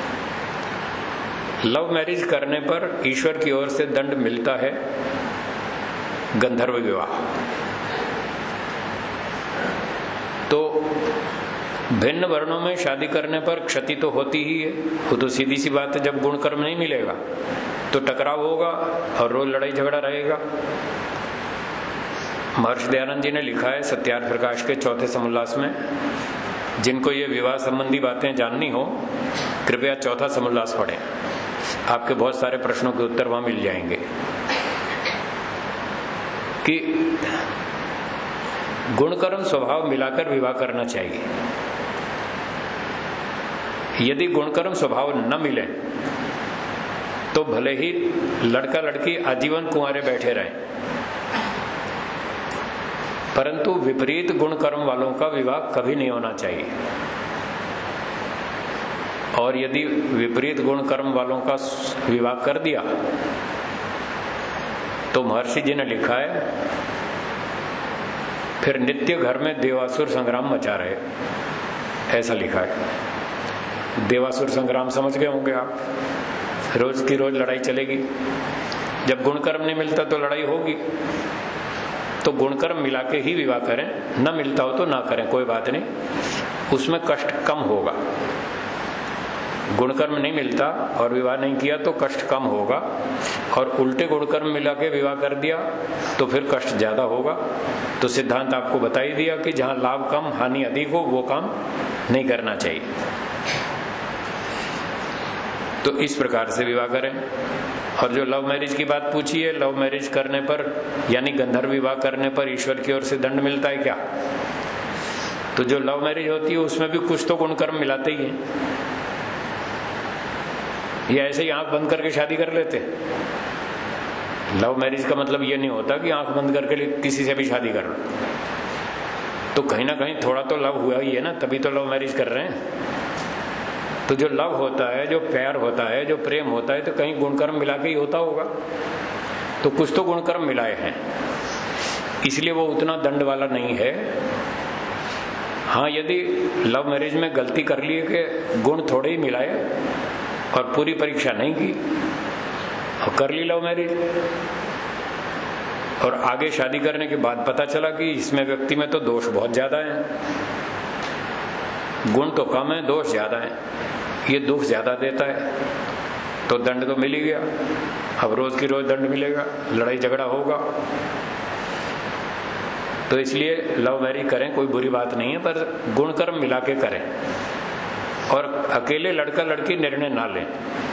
लव मैरिज करने पर ईश्वर की ओर से दंड मिलता है? गंधर्व विवाह, तो भिन्न वर्णों में शादी करने पर क्षति तो होती ही है, वो तो सीधी सी बात है। जब गुण कर्म नहीं मिलेगा तो टकराव होगा और रोज लड़ाई झगड़ा रहेगा। महर्षि दयानंद जी ने लिखा है सत्यार्थ प्रकाश के चौथे समुल्लास में, जिनको ये विवाह संबंधी बातें जाननी हो कृपया चौथा समुल्लास पढ़ें, आपके बहुत सारे प्रश्नों के उत्तर वहां मिल जाएंगे। कि गुणकर्म स्वभाव मिलाकर विवाह करना चाहिए। यदि गुणकर्म स्वभाव न मिले तो भले ही लड़का लड़की आजीवन कुंवारे बैठे रहें, परंतु विपरीत गुण कर्म वालों का विवाह कभी नहीं होना चाहिए। और यदि विपरीत गुण कर्म वालों का विवाह कर दिया तो महर्षि जी ने लिखा है फिर नित्य घर में देवासुर संग्राम मचा रहे, ऐसा लिखा है। देवासुर संग्राम समझ गए होंगे आप, रोज की रोज लड़ाई चलेगी। जब गुणकर्म नहीं मिलता तो लड़ाई होगी, तो गुणकर्म मिला के ही विवाह करें, न मिलता हो तो ना करें, कोई बात नहीं, उसमें कष्ट कम होगा। गुणकर्म नहीं मिलता और विवाह नहीं किया तो कष्ट कम होगा, और उल्टे गुणकर्म मिला के विवाह कर दिया तो फिर कष्ट ज्यादा होगा। तो सिद्धांत आपको बता ही दिया कि जहां लाभ कम हानि अधिक हो वो काम नहीं करना चाहिए। तो इस प्रकार से विवाह करें। और जो लव मैरिज की बात पूछी है, लव मैरिज करने पर यानी गंधर्व विवाह करने पर ईश्वर की ओर से दंड मिलता है क्या? तो जो लव मैरिज होती है उसमें भी कुछ तो गुणकर्म मिलाते ही हैं, ये ऐसे ही आंख बंद करके शादी कर लेते। लव मैरिज का मतलब ये नहीं होता कि आंख बंद करके किसी से भी शादी कर लो, तो कहीं ना कहीं थोड़ा तो लव हुआ ही है ना, तभी तो लव मैरिज कर रहे हैं। तो जो लव होता है, जो प्यार होता है, जो प्रेम होता है, तो कहीं गुणकर्म मिला के ही होता होगा। तो कुछ तो गुणकर्म मिलाए हैं, इसलिए वो उतना दंड वाला नहीं है। हाँ, यदि लव मैरिज में गलती कर लिए कि गुण थोड़े ही मिलाए और पूरी परीक्षा नहीं की और कर ली लव मैरिज, और आगे शादी करने के बाद पता चला कि इसमें व्यक्ति में तो दोष बहुत ज्यादा है, गुण तो कम है, दोष ज्यादा है, ये दुख ज्यादा देता है, तो दंड तो मिल ही गया। अब रोज की रोज दंड मिलेगा, लड़ाई झगड़ा होगा। तो इसलिए लव मैरिज करें, कोई बुरी बात नहीं है, पर गुणकर्म मिला के करें और अकेले लड़का लड़की निर्णय ना लें।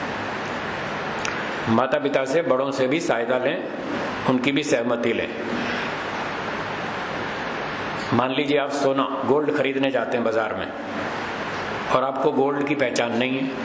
माता पिता से, बड़ों से भी सहायता लें, उनकी भी सहमति लें। मान लीजिए आप सोना गोल्ड खरीदने जाते हैं बाजार में और आपको गोल्ड की पहचान नहीं है,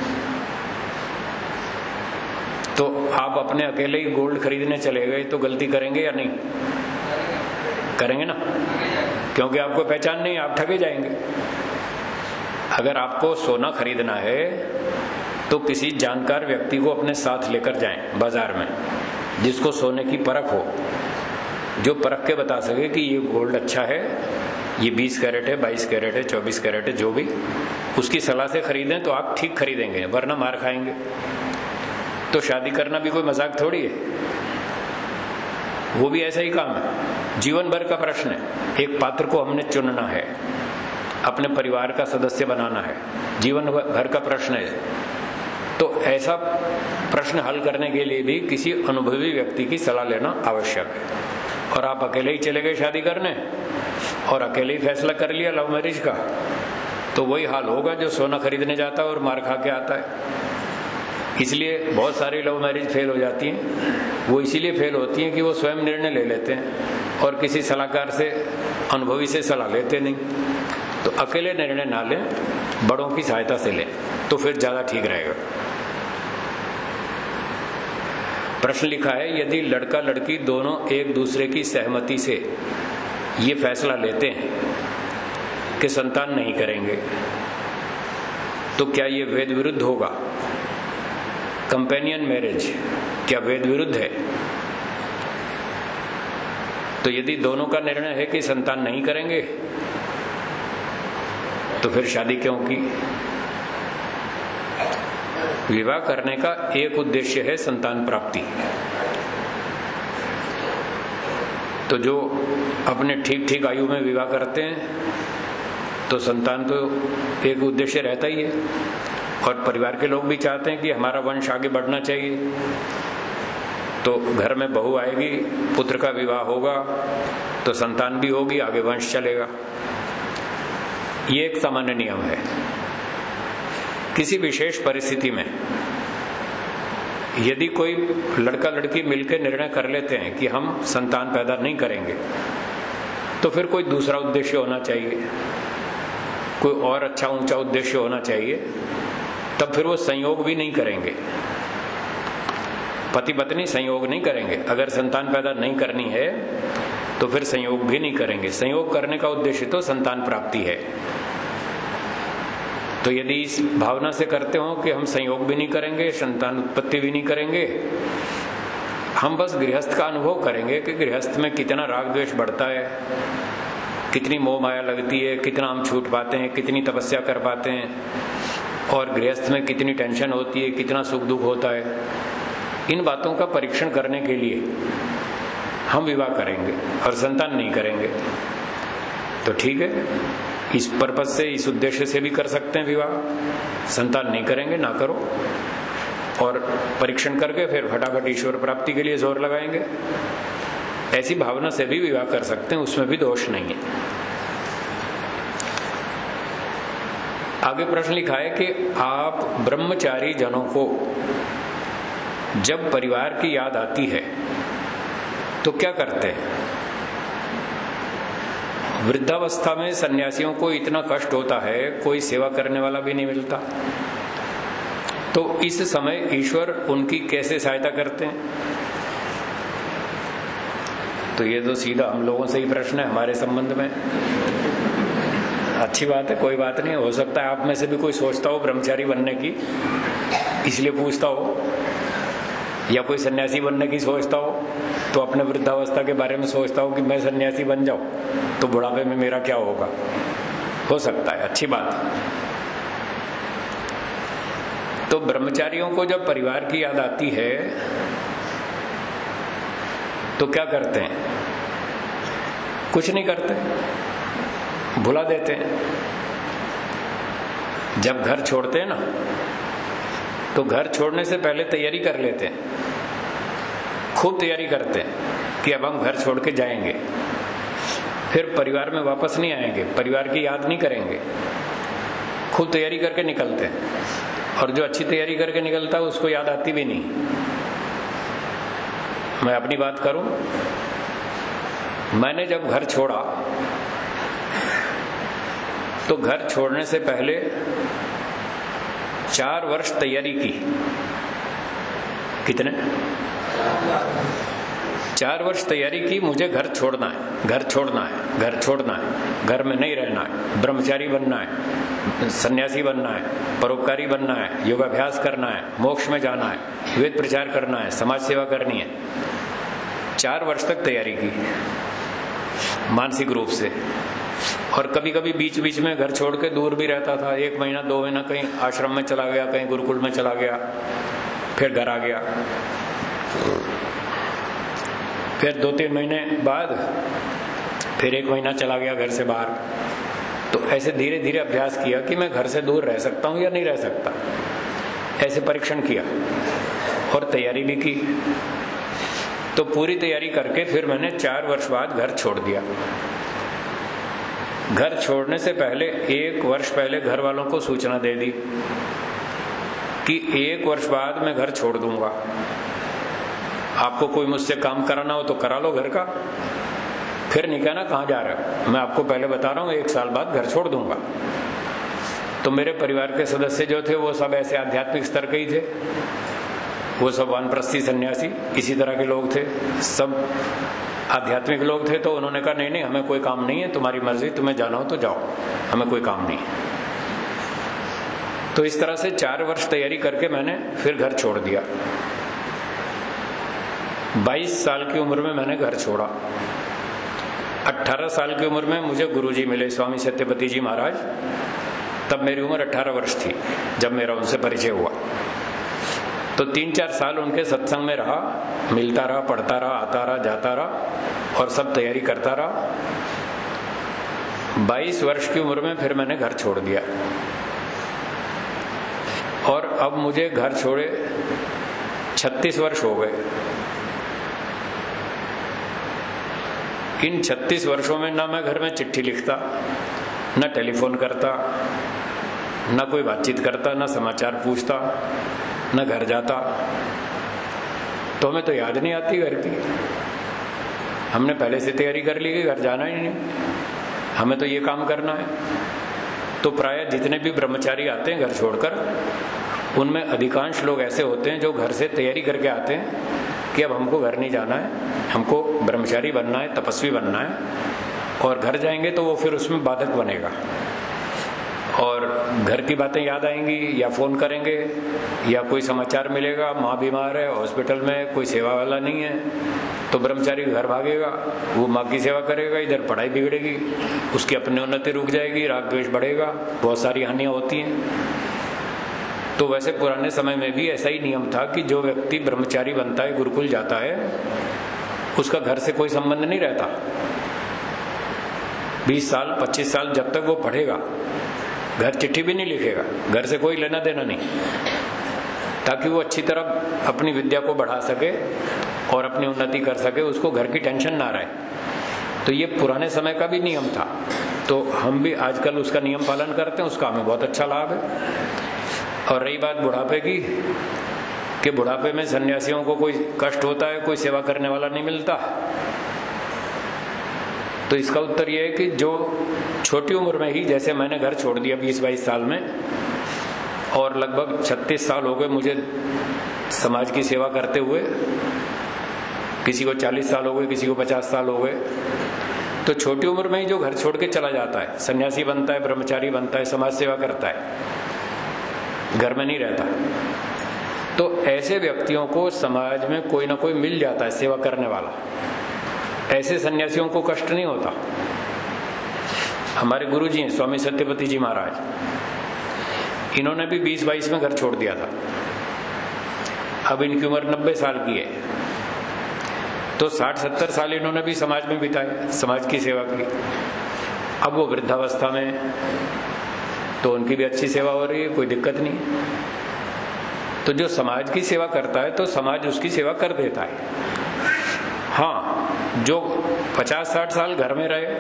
तो आप अपने अकेले ही गोल्ड खरीदने चले गए तो गलती करेंगे या नहीं? करेंगे ना, क्योंकि आपको पहचान नहीं, आप ठगे जाएंगे। अगर आपको सोना खरीदना है तो किसी जानकार व्यक्ति को अपने साथ लेकर जाएं बाजार में, जिसको सोने की परख हो, जो परख के बता सके कि ये गोल्ड अच्छा है, ये बीस कैरेट है, बाईस कैरेट है, चौबीस कैरेट है, जो भी, उसकी सलाह से खरीदें तो आप ठीक खरीदेंगे, वरना मार खाएंगे। तो शादी करना भी कोई मजाक थोड़ी है, वो भी ऐसा ही काम है, जीवन भर का प्रश्न है। एक पात्र को हमने चुनना है, अपने परिवार का सदस्य बनाना है, जीवन भर का प्रश्न है। तो ऐसा प्रश्न हल करने के लिए भी किसी अनुभवी व्यक्ति की सलाह लेना आवश्यक है। और आप अकेले ही चले गए शादी करने और अकेले ही फैसला कर लिया लव मैरिज का, तो वही हाल होगा जो सोना खरीदने जाता है और मार खा के आता है। इसलिए बहुत सारी लव मैरिज फेल हो जाती हैं। वो इसीलिए फेल होती हैं कि वो स्वयं निर्णय ले लेते हैं और किसी सलाहकार से, अनुभवी से सलाह लेते नहीं। तो अकेले निर्णय ना लें, बड़ों की सहायता से लें, तो फिर ज्यादा ठीक रहेगा। प्रश्न लिखा है, यदि लड़का लड़की दोनों एक दूसरे की सहमति से ये फैसला लेते हैं कि संतान नहीं करेंगे, तो क्या ये वेद विरुद्ध होगा? कंपेनियन मैरिज क्या वेद विरुद्ध है? तो यदि दोनों का निर्णय है कि संतान नहीं करेंगे, तो फिर शादी क्यों की? विवाह करने का एक उद्देश्य है संतान प्राप्ति। तो जो अपने ठीक ठीक आयु में विवाह करते हैं तो संतान तो एक उद्देश्य रहता ही है, और परिवार के लोग भी चाहते हैं कि हमारा वंश आगे बढ़ना चाहिए। तो घर में बहू आएगी, पुत्र का विवाह होगा तो संतान भी होगी, आगे वंश चलेगा। ये एक सामान्य नियम है। किसी विशेष परिस्थिति में यदि कोई लड़का लड़की मिलकर निर्णय कर लेते हैं कि हम संतान पैदा नहीं करेंगे, तो फिर कोई दूसरा उद्देश्य होना चाहिए, कोई और अच्छा ऊंचा उद्देश्य होना चाहिए, तब फिर वो संयोग भी नहीं करेंगे। पति पत्नी संयोग नहीं करेंगे। अगर संतान पैदा नहीं करनी है तो फिर संयोग भी नहीं करेंगे। संयोग करने का उद्देश्य तो संतान प्राप्ति है। तो यदि इस भावना से करते हो कि हम संयोग भी नहीं करेंगे, संतान उत्पत्ति भी नहीं करेंगे, हम बस गृहस्थ का अनुभव करेंगे कि गृहस्थ में कितना राग द्वेष बढ़ता है, कितनी मोह माया लगती है, कितना हम छूट पाते हैं, कितनी तपस्या कर पाते हैं, और गृहस्थ में कितनी टेंशन होती है, कितना सुख दुख होता है। इन बातों का परीक्षण करने के लिए हम विवाह करेंगे और संतान नहीं करेंगे। तो ठीक है, इस पर्पज से, इस उद्देश्य से भी कर सकते हैं विवाह। संतान नहीं करेंगे, ना करो, और परीक्षण करके फिर फटाफट ईश्वर प्राप्ति के लिए जोर लगाएंगे। ऐसी भावना से भी विवाह कर सकते हैं, उसमें भी दोष नहीं है। आगे प्रश्न लिखा है कि आप ब्रह्मचारी जनों को जब परिवार की याद आती है तो क्या करते हैं? वृद्धावस्था में सन्यासियों को इतना कष्ट होता है, कोई सेवा करने वाला भी नहीं मिलता, तो इस समय ईश्वर उनकी कैसे सहायता करते हैं? तो ये तो सीधा हम लोगों से ही प्रश्न है हमारे संबंध में। अच्छी बात है, कोई बात नहीं। हो सकता है आप में से भी कोई सोचता हो ब्रह्मचारी बनने की, इसलिए पूछता हो, या कोई सन्यासी बनने की सोचता हो तो अपने वृद्धावस्था के बारे में सोचता हो कि मैं सन्यासी बन जाऊं तो बुढ़ापे में मेरा क्या होगा। हो सकता है, अच्छी बात है। तो ब्रह्मचारियों को जब परिवार की याद आती है तो क्या करते हैं? कुछ नहीं करते, भुला देते हैं। जब घर छोड़ते हैं ना, तो घर छोड़ने से पहले तैयारी कर लेते हैं, खूब तैयारी करते हैं कि अब हम घर छोड़ के जाएंगे, फिर परिवार में वापस नहीं आएंगे, परिवार की याद नहीं करेंगे, खूब तैयारी करके निकलते हैं। और जो अच्छी तैयारी करके निकलता है उसको याद आती भी नहीं। मैं अपनी बात करूं, मैंने जब घर छोड़ा तो घर छोड़ने से पहले चार वर्ष तैयारी की। कितने? चार वर्ष तैयारी की, मुझे घर छोड़ना है, घर छोड़ना है, घर छोड़ना है, घर में नहीं रहना है, ब्रह्मचारी बनना है, सन्यासी बनना है, परोपकारी बनना है, योगाभ्यास करना है, मोक्ष में जाना है, वेद प्रचार करना है, समाज सेवा करनी है। चार वर्ष तक तैयारी की मानसिक रूप से। और कभी कभी बीच बीच में घर छोड़ के दूर भी रहता था, एक महीना दो महीना कहीं आश्रम में चला गया, कहीं गुरुकुल में चला गया, फिर घर आ गया, फिर दो तीन महीने बाद फिर एक महीना चला गया घर से बाहर। तो ऐसे धीरे धीरे अभ्यास किया कि मैं घर से दूर रह सकता हूं या नहीं रह सकता। ऐसे परीक्षण किया और तैयारी भी की। तो पूरी तैयारी करके फिर मैंने चार वर्ष बाद घर छोड़ दिया। घर छोड़ने से पहले एक वर्ष पहले घर वालों को सूचना दे दी कि एक वर्ष बाद मैं घर छोड़ दूंगा। आपको कोई मुझसे काम कराना हो तो करा लो घर का, फिर नहीं कहना कहाँ जा रहे हो। मैं आपको पहले बता रहा हूँ एक साल बाद घर छोड़ दूंगा। तो मेरे परिवार के सदस्य जो थे वो सब ऐसे आध्यात्मिक स्तर के ही थे, वो सब वानप्रस्थी सन्यासी इसी तरह के लोग थे, सब आध्यात्मिक लोग थे। तो उन्होंने कहा नहीं नहीं हमें कोई काम नहीं है, तुम्हारी मर्जी, तुम्हें जाना हो तो जाओ, हमें कोई काम नहीं है। तो इस तरह से चार वर्ष तैयारी करके मैंने फिर घर छोड़ दिया। बाईस साल की उम्र में मैंने घर छोड़ा। अठारह साल की उम्र में मुझे गुरुजी मिले, स्वामी सत्यपति जी महाराज। तब मेरी उम्र अठारह वर्ष थी जब मेरा उनसे परिचय हुआ। तो तीन चार साल उनके सत्संग में रहा, मिलता रहा, पढ़ता रहा, आता रहा, जाता रहा और सब तैयारी करता रहा। बाईस वर्ष की उम्र में फिर मैंने घर छोड़ दिया। और अब मुझे घर छोड़े छत्तीस वर्ष हो गए। इन छत्तीस वर्षों में ना मैं घर में चिट्ठी लिखता, न टेलीफोन करता, न कोई बातचीत करता, न समाचार पूछता, न घर जाता। तो हमें तो याद नहीं आती घर की। हमने पहले से तैयारी कर ली कि घर जाना ही नहीं, हमें तो ये काम करना है। तो प्राय जितने भी ब्रह्मचारी आते हैं घर छोड़कर, उनमें अधिकांश लोग ऐसे होते हैं जो घर से तैयारी करके आते हैं कि अब हमको घर नहीं जाना है, हमको ब्रह्मचारी बनना है, तपस्वी बनना है। और घर जाएंगे तो वो फिर उसमें बाधक बनेगा और घर की बातें याद आएंगी, या फोन करेंगे, या कोई समाचार मिलेगा माँ बीमार है, हॉस्पिटल में कोई सेवा वाला नहीं है, तो ब्रह्मचारी घर भागेगा, वो माँ की सेवा करेगा, इधर पढ़ाई बिगड़ेगी, उसकी अपनी उन्नति रुक जाएगी, राग द्वेष बढ़ेगा, बहुत सारी हानियां होती हैं। तो वैसे पुराने समय में भी ऐसा ही नियम था कि जो व्यक्ति ब्रह्मचारी बनता है, गुरुकुल जाता है, उसका घर से कोई संबंध नहीं रहता। बीस साल पच्चीस साल जब तक वो पढ़ेगा, घर चिट्ठी भी नहीं लिखेगा, घर से कोई लेना देना नहीं, ताकि वो अच्छी तरह अपनी विद्या को बढ़ा सके और अपनी उन्नति कर सके, उसको घर की टेंशन ना रहे। तो ये पुराने समय का भी नियम था। तो हम भी आजकल उसका नियम पालन करते हैं, उसका हमें बहुत अच्छा लाभ है। और रही बात बुढ़ापे की, कि बुढ़ापे में सन्यासियों को कोई कष्ट होता है, कोई सेवा करने वाला नहीं मिलता। तो इसका उत्तर यह है कि जो छोटी उम्र में ही, जैसे मैंने घर छोड़ दिया बीस बाईस साल में, और लगभग छत्तीस साल हो गए मुझे समाज की सेवा करते हुए, किसी को चालीस साल हो गए, किसी को पचास साल हो गए, तो छोटी उम्र में ही जो घर छोड़ के चला जाता है, सन्यासी बनता है, ब्रह्मचारी बनता है, समाज सेवा करता है, घर में नहीं रहता, तो ऐसे व्यक्तियों को समाज में कोई ना कोई मिल जाता है सेवा करने वाला। ऐसे सन्यासियों को कष्ट नहीं होता। हमारे गुरु जी हैं स्वामी सत्यपति जी महाराज, इन्होंने भी बीस बाईस में घर छोड़ दिया था। अब इनकी उम्र नब्बे साल की है, तो साठ सत्तर साल इन्होंने भी समाज में बिताए, समाज की सेवा की। अब वो वृद्धावस्था में, तो उनकी भी अच्छी सेवा हो रही है, कोई दिक्कत नहीं। तो जो समाज की सेवा करता है तो समाज उसकी सेवा कर देता है। हाँ, जो पचास साठ साल घर में रहे,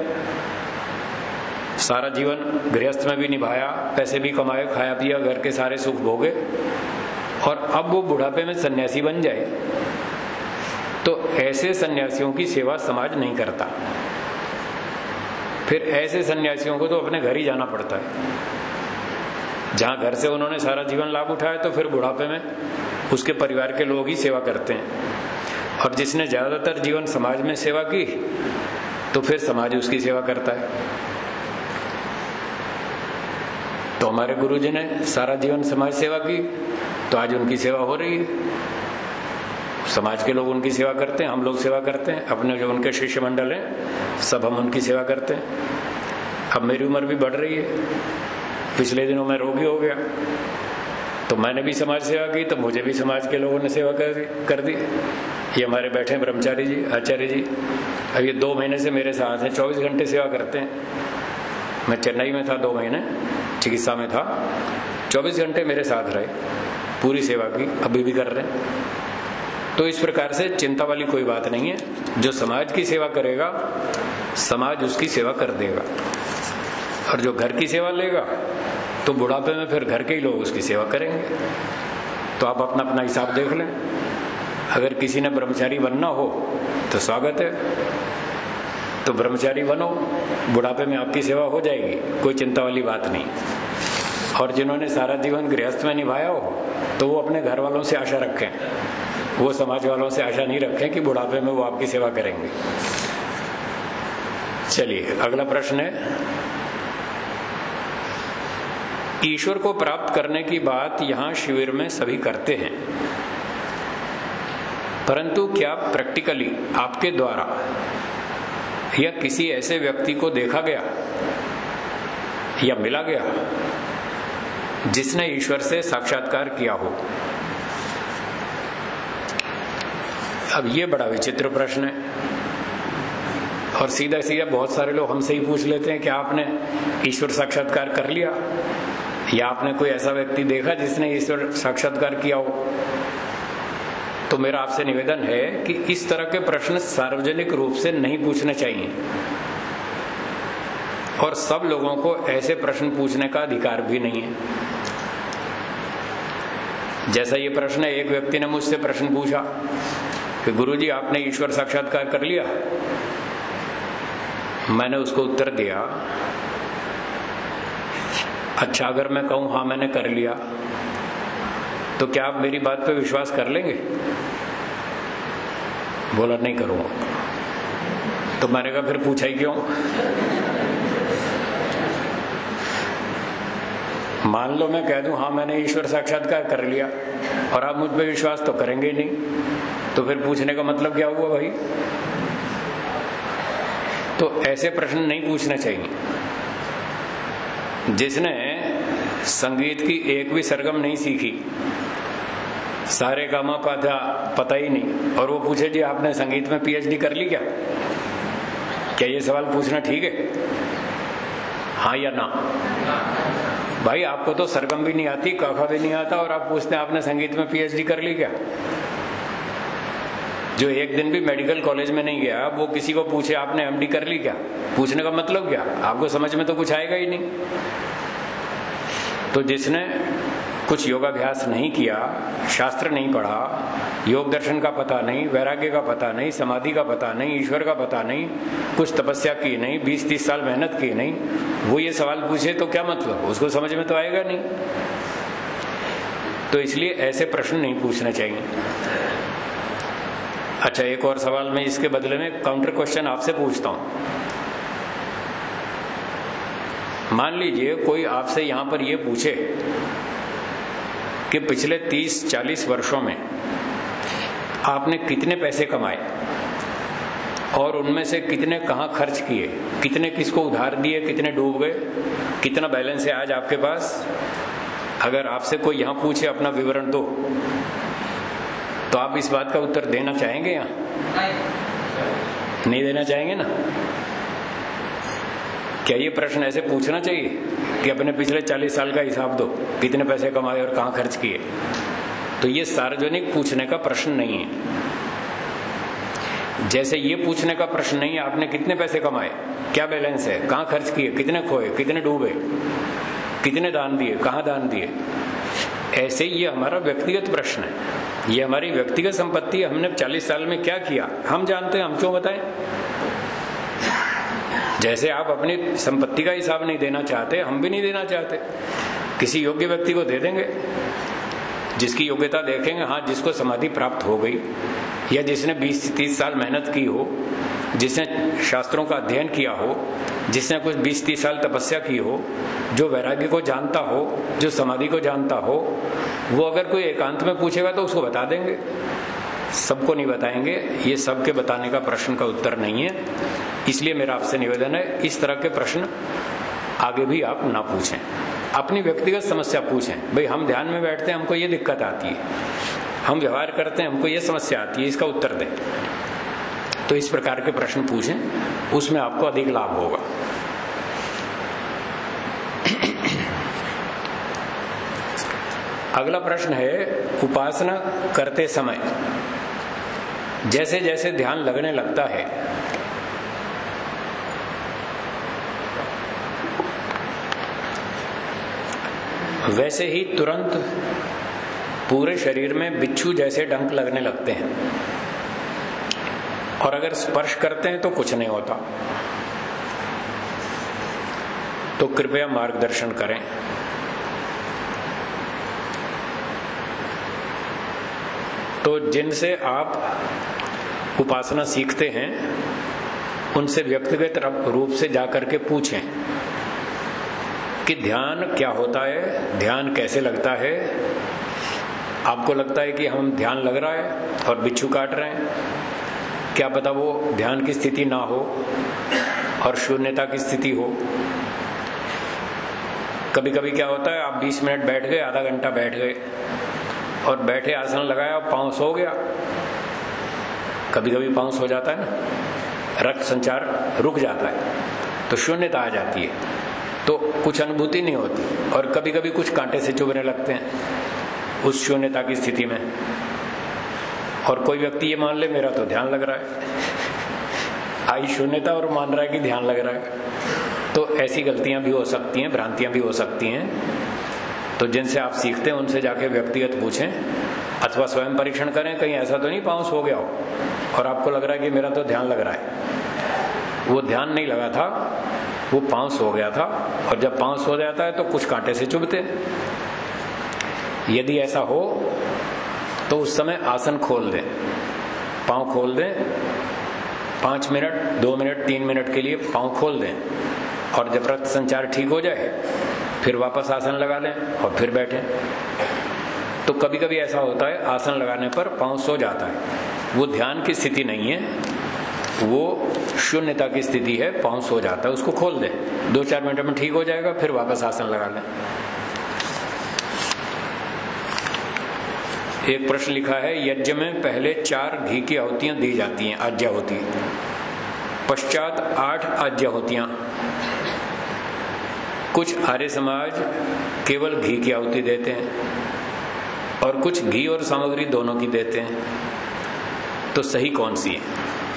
सारा जीवन गृहस्थ में भी निभाया, पैसे भी कमाए, खाया पिया, घर के सारे सुख भोगे, और अब वो बुढ़ापे में सन्यासी बन जाए, तो ऐसे सन्यासियों की सेवा समाज नहीं करता। फिर ऐसे सन्यासियों को तो अपने घर ही जाना पड़ता है। जहां घर से उन्होंने सारा जीवन लाभ उठाया, तो फिर बुढ़ापे में उसके परिवार के लोग ही सेवा करते हैं। और जिसने ज्यादातर जीवन समाज में सेवा की, तो फिर समाज उसकी सेवा करता है। तो हमारे गुरुजी ने सारा जीवन समाज सेवा की, तो आज उनकी सेवा हो रही है। समाज के लोग उनकी सेवा करते हैं, हम लोग सेवा करते हैं, अपने जो उनके शिष्य मंडल हैं सब हम उनकी सेवा करते हैं। अब मेरी उम्र भी बढ़ रही है, पिछले दिनों मैं रोगी हो गया, तो मैंने भी समाज सेवा की, तो मुझे भी समाज के लोगों ने सेवा कर दी कर दी ये हमारे बैठे हैं ब्रह्मचारी जी, आचार्य जी, अब ये दो महीने से मेरे साथ हैं, चौबीस घंटे सेवा करते हैं। मैं चेन्नई में था, दो महीने चिकित्सा में था, चौबीस घंटे मेरे साथ रहे, पूरी सेवा की, अभी भी कर रहे हैं। तो इस प्रकार से चिंता वाली कोई बात नहीं है। जो समाज की सेवा करेगा, समाज उसकी सेवा कर देगा। और जो घर की सेवा लेगा, तो बुढ़ापे में फिर घर के ही लोग उसकी सेवा करेंगे। तो आप अपना अपना हिसाब देख लें। अगर किसी ने ब्रह्मचारी बनना हो तो स्वागत है, तो ब्रह्मचारी बनो, बुढ़ापे में आपकी सेवा हो जाएगी, कोई चिंता वाली बात नहीं। और जिन्होंने सारा जीवन गृहस्थ में निभाया हो, तो वो अपने घर वालों से आशा रखें, वो समाज वालों से आशा नहीं रखें कि बुढ़ापे में वो आपकी सेवा करेंगे। चलिए, अगला प्रश्न है, ईश्वर को प्राप्त करने की बात यहां शिविर में सभी करते हैं, परंतु क्या प्रैक्टिकली आपके द्वारा या किसी ऐसे व्यक्ति को देखा गया या मिला गया जिसने ईश्वर से साक्षात्कार किया हो? अब ये बड़ा विचित्र प्रश्न है, और सीधा सीधा बहुत सारे लोग हमसे ही पूछ लेते हैं कि आपने ईश्वर साक्षात्कार कर लिया, या आपने कोई ऐसा व्यक्ति देखा जिसने ईश्वर साक्षात्कार किया हो? तो मेरा आपसे निवेदन है कि इस तरह के प्रश्न सार्वजनिक रूप से नहीं पूछने चाहिए, और सब लोगों को ऐसे प्रश्न पूछने का अधिकार भी नहीं है। जैसा ये प्रश्न है, एक व्यक्ति ने मुझसे प्रश्न पूछा कि गुरुजी आपने ईश्वर साक्षात्कार कर लिया? मैंने उसको उत्तर दिया, अच्छा अगर मैं कहूं हाँ मैंने कर लिया, तो क्या आप मेरी बात पे विश्वास कर लेंगे? बोला नहीं करूंगा। तो मैंने कहा फिर पूछा ही क्यों? मान लो मैं कह दूं हाँ मैंने ईश्वर साक्षात्कार कर लिया, और आप मुझ पे विश्वास तो करेंगे ही नहीं, तो फिर पूछने का मतलब क्या हुआ भाई? तो ऐसे प्रश्न नहीं पूछने चाहिए। जिसने संगीत की एक भी सरगम नहीं सीखी, सारे गामा पाधा पता ही नहीं, और वो पूछे जी आपने संगीत में पीएचडी कर ली क्या? क्या ये सवाल पूछना ठीक है? हाँ या ना? भाई आपको तो सरगम भी नहीं आती, काखा भी नहीं आता, और आप पूछते हैं आपने संगीत में पीएचडी कर ली क्या? जो एक दिन भी मेडिकल कॉलेज में नहीं गया, वो किसी को पूछे आपने एमडी कर ली क्या? पूछने का मतलब क्या? आपको समझ में तो कुछ आएगा ही नहीं। तो जिसने कुछ योगाभ्यास नहीं किया, शास्त्र नहीं पढ़ा, योग दर्शन का पता नहीं, वैराग्य का पता नहीं, समाधि का पता नहीं, ईश्वर का पता नहीं, कुछ तपस्या की नहीं, बीस तीस साल मेहनत की नहीं, वो ये सवाल पूछे तो क्या मतलब? उसको समझ में तो आएगा नहीं। तो इसलिए ऐसे प्रश्न नहीं पूछने चाहिए। अच्छा, एक और सवाल मैं इसके बदले में काउंटर क्वेश्चन आपसे पूछता हूं। मान लीजिए कोई आपसे यहां पर यह पूछे कि पिछले तीस चालीस वर्षों में आपने कितने पैसे कमाए और उनमें से कितने कहां खर्च किए, कितने किसको उधार दिए, कितने डूब गए, कितना बैलेंस है आज आपके पास। अगर आपसे कोई यहां पूछे अपना विवरण दो, तो आप इस बात का उत्तर देना चाहेंगे? यहां नहीं देना चाहेंगे ना? क्या ये प्रश्न ऐसे पूछना चाहिए कि अपने पिछले चालीस साल का हिसाब दो, कितने पैसे कमाए और कहां खर्च किए? तो ये सार्वजनिक पूछने का प्रश्न नहीं है। जैसे ये पूछने का प्रश्न नहीं है आपने कितने पैसे कमाए, क्या बैलेंस है, कहां खर्च किए, कितने खोए, कितने डूबे, कितने दान दिए, कहां दान दिए, ऐसे ये हमारा व्यक्तिगत प्रश्न है। ये हमारी व्यक्तिगत संपत्ति है, हमने चालीस साल में क्या किया हम जानते हैं, हम क्यों बताएं? जैसे आप अपनी संपत्ति का हिसाब नहीं देना चाहते, हम भी नहीं देना चाहते। किसी योग्य व्यक्ति को दे देंगे, जिसकी योग्यता देखेंगे, हाँ जिसको समाधि प्राप्त हो गई, या जिसने बीस तीस साल मेहनत की हो, जिसने शास्त्रों का अध्ययन किया हो, जिसने कुछ बीस तीस साल तपस्या की हो, जो वैराग्य को जानता हो, जो समाधि को जानता हो, वो अगर कोई एकांत में पूछेगा तो उसको बता देंगे। सबको नहीं बताएंगे, ये सबके बताने का प्रश्न का उत्तर नहीं है। इसलिए मेरा आपसे निवेदन है, इस तरह के प्रश्न आगे भी आप ना पूछें। अपनी व्यक्तिगत समस्या पूछें, भाई हम ध्यान में बैठते हैं, हमको ये दिक्कत आती है, हम व्यवहार करते हैं, हमको ये समस्या आती है, इसका उत्तर दें। तो इस प्रकार के प्रश्न पूछें, उसमें आपको अधिक लाभ होगा। अगला प्रश्न है, उपासना करते समय जैसे जैसे ध्यान लगने लगता है, वैसे ही तुरंत पूरे शरीर में बिच्छू जैसे डंक लगने लगते हैं, और अगर स्पर्श करते हैं तो कुछ नहीं होता। तो कृपया मार्गदर्शन करें। तो जिनसे आप उपासना सीखते हैं उनसे व्यक्तिगत रूप से जाकर के पूछें कि ध्यान क्या होता है, ध्यान कैसे लगता है। आपको लगता है कि हम ध्यान लग रहा है और बिच्छू काट रहे हैं, क्या पता वो ध्यान की स्थिति ना हो और शून्यता की स्थिति हो। कभी कभी क्या होता है, आप बीस मिनट बैठ गए, आधा घंटा बैठ गए और बैठे आसन लगाया, पांव सो गया। कभी कभी पांव सो जाता है ना, रक्त संचार रुक जाता है, तो शून्यता आ जाती है, तो कुछ अनुभूति नहीं होती। और कभी कभी कुछ कांटे से चुभने लगते हैं उस शून्यता की स्थिति में। और कोई व्यक्ति ये मान ले मेरा तो ध्यान लग रहा है, आई शून्यता और मान रहा है कि ध्यान लग रहा है। तो ऐसी गलतियां भी हो सकती हैं, भ्रांतियां भी हो सकती हैं। तो जिनसे आप सीखते हैं उनसे जाके व्यक्तिगत पूछें, अथवा स्वयं परीक्षण करें, कहीं ऐसा तो नहीं पांव सो गया हो और आपको लग रहा है कि मेरा तो ध्यान लग रहा है। वो ध्यान नहीं लगा था, वो पांव सो गया था। और जब पांव सो जाता है तो कुछ कांटे से चुभते। यदि ऐसा हो तो उस समय आसन खोल दें, पांव खोल दें, पांच मिनट, दो मिनट, तीन मिनट के लिए पांव खोल दें, और जब रक्त संचार ठीक हो जाए फिर वापस आसन लगा लें और फिर बैठें। तो कभी कभी ऐसा होता है, आसन लगाने पर पांव सो जाता है, वो ध्यान की स्थिति नहीं है, वो शून्यता की स्थिति है, पांव सो जाता है, उसको खोल दें, दो चार मिनट में ठीक हो जाएगा, फिर वापस आसन लगा लें। एक प्रश्न लिखा है, यज्ञ में पहले चार घी की आहुतियां दी जाती हैं, आज्ञा होती है, पश्चात आठ आज्ञा होतियां। कुछ आर्य समाज केवल घी की आहुति देते हैं और कुछ घी और सामग्री दोनों की देते हैं। तो सही कौन सी है?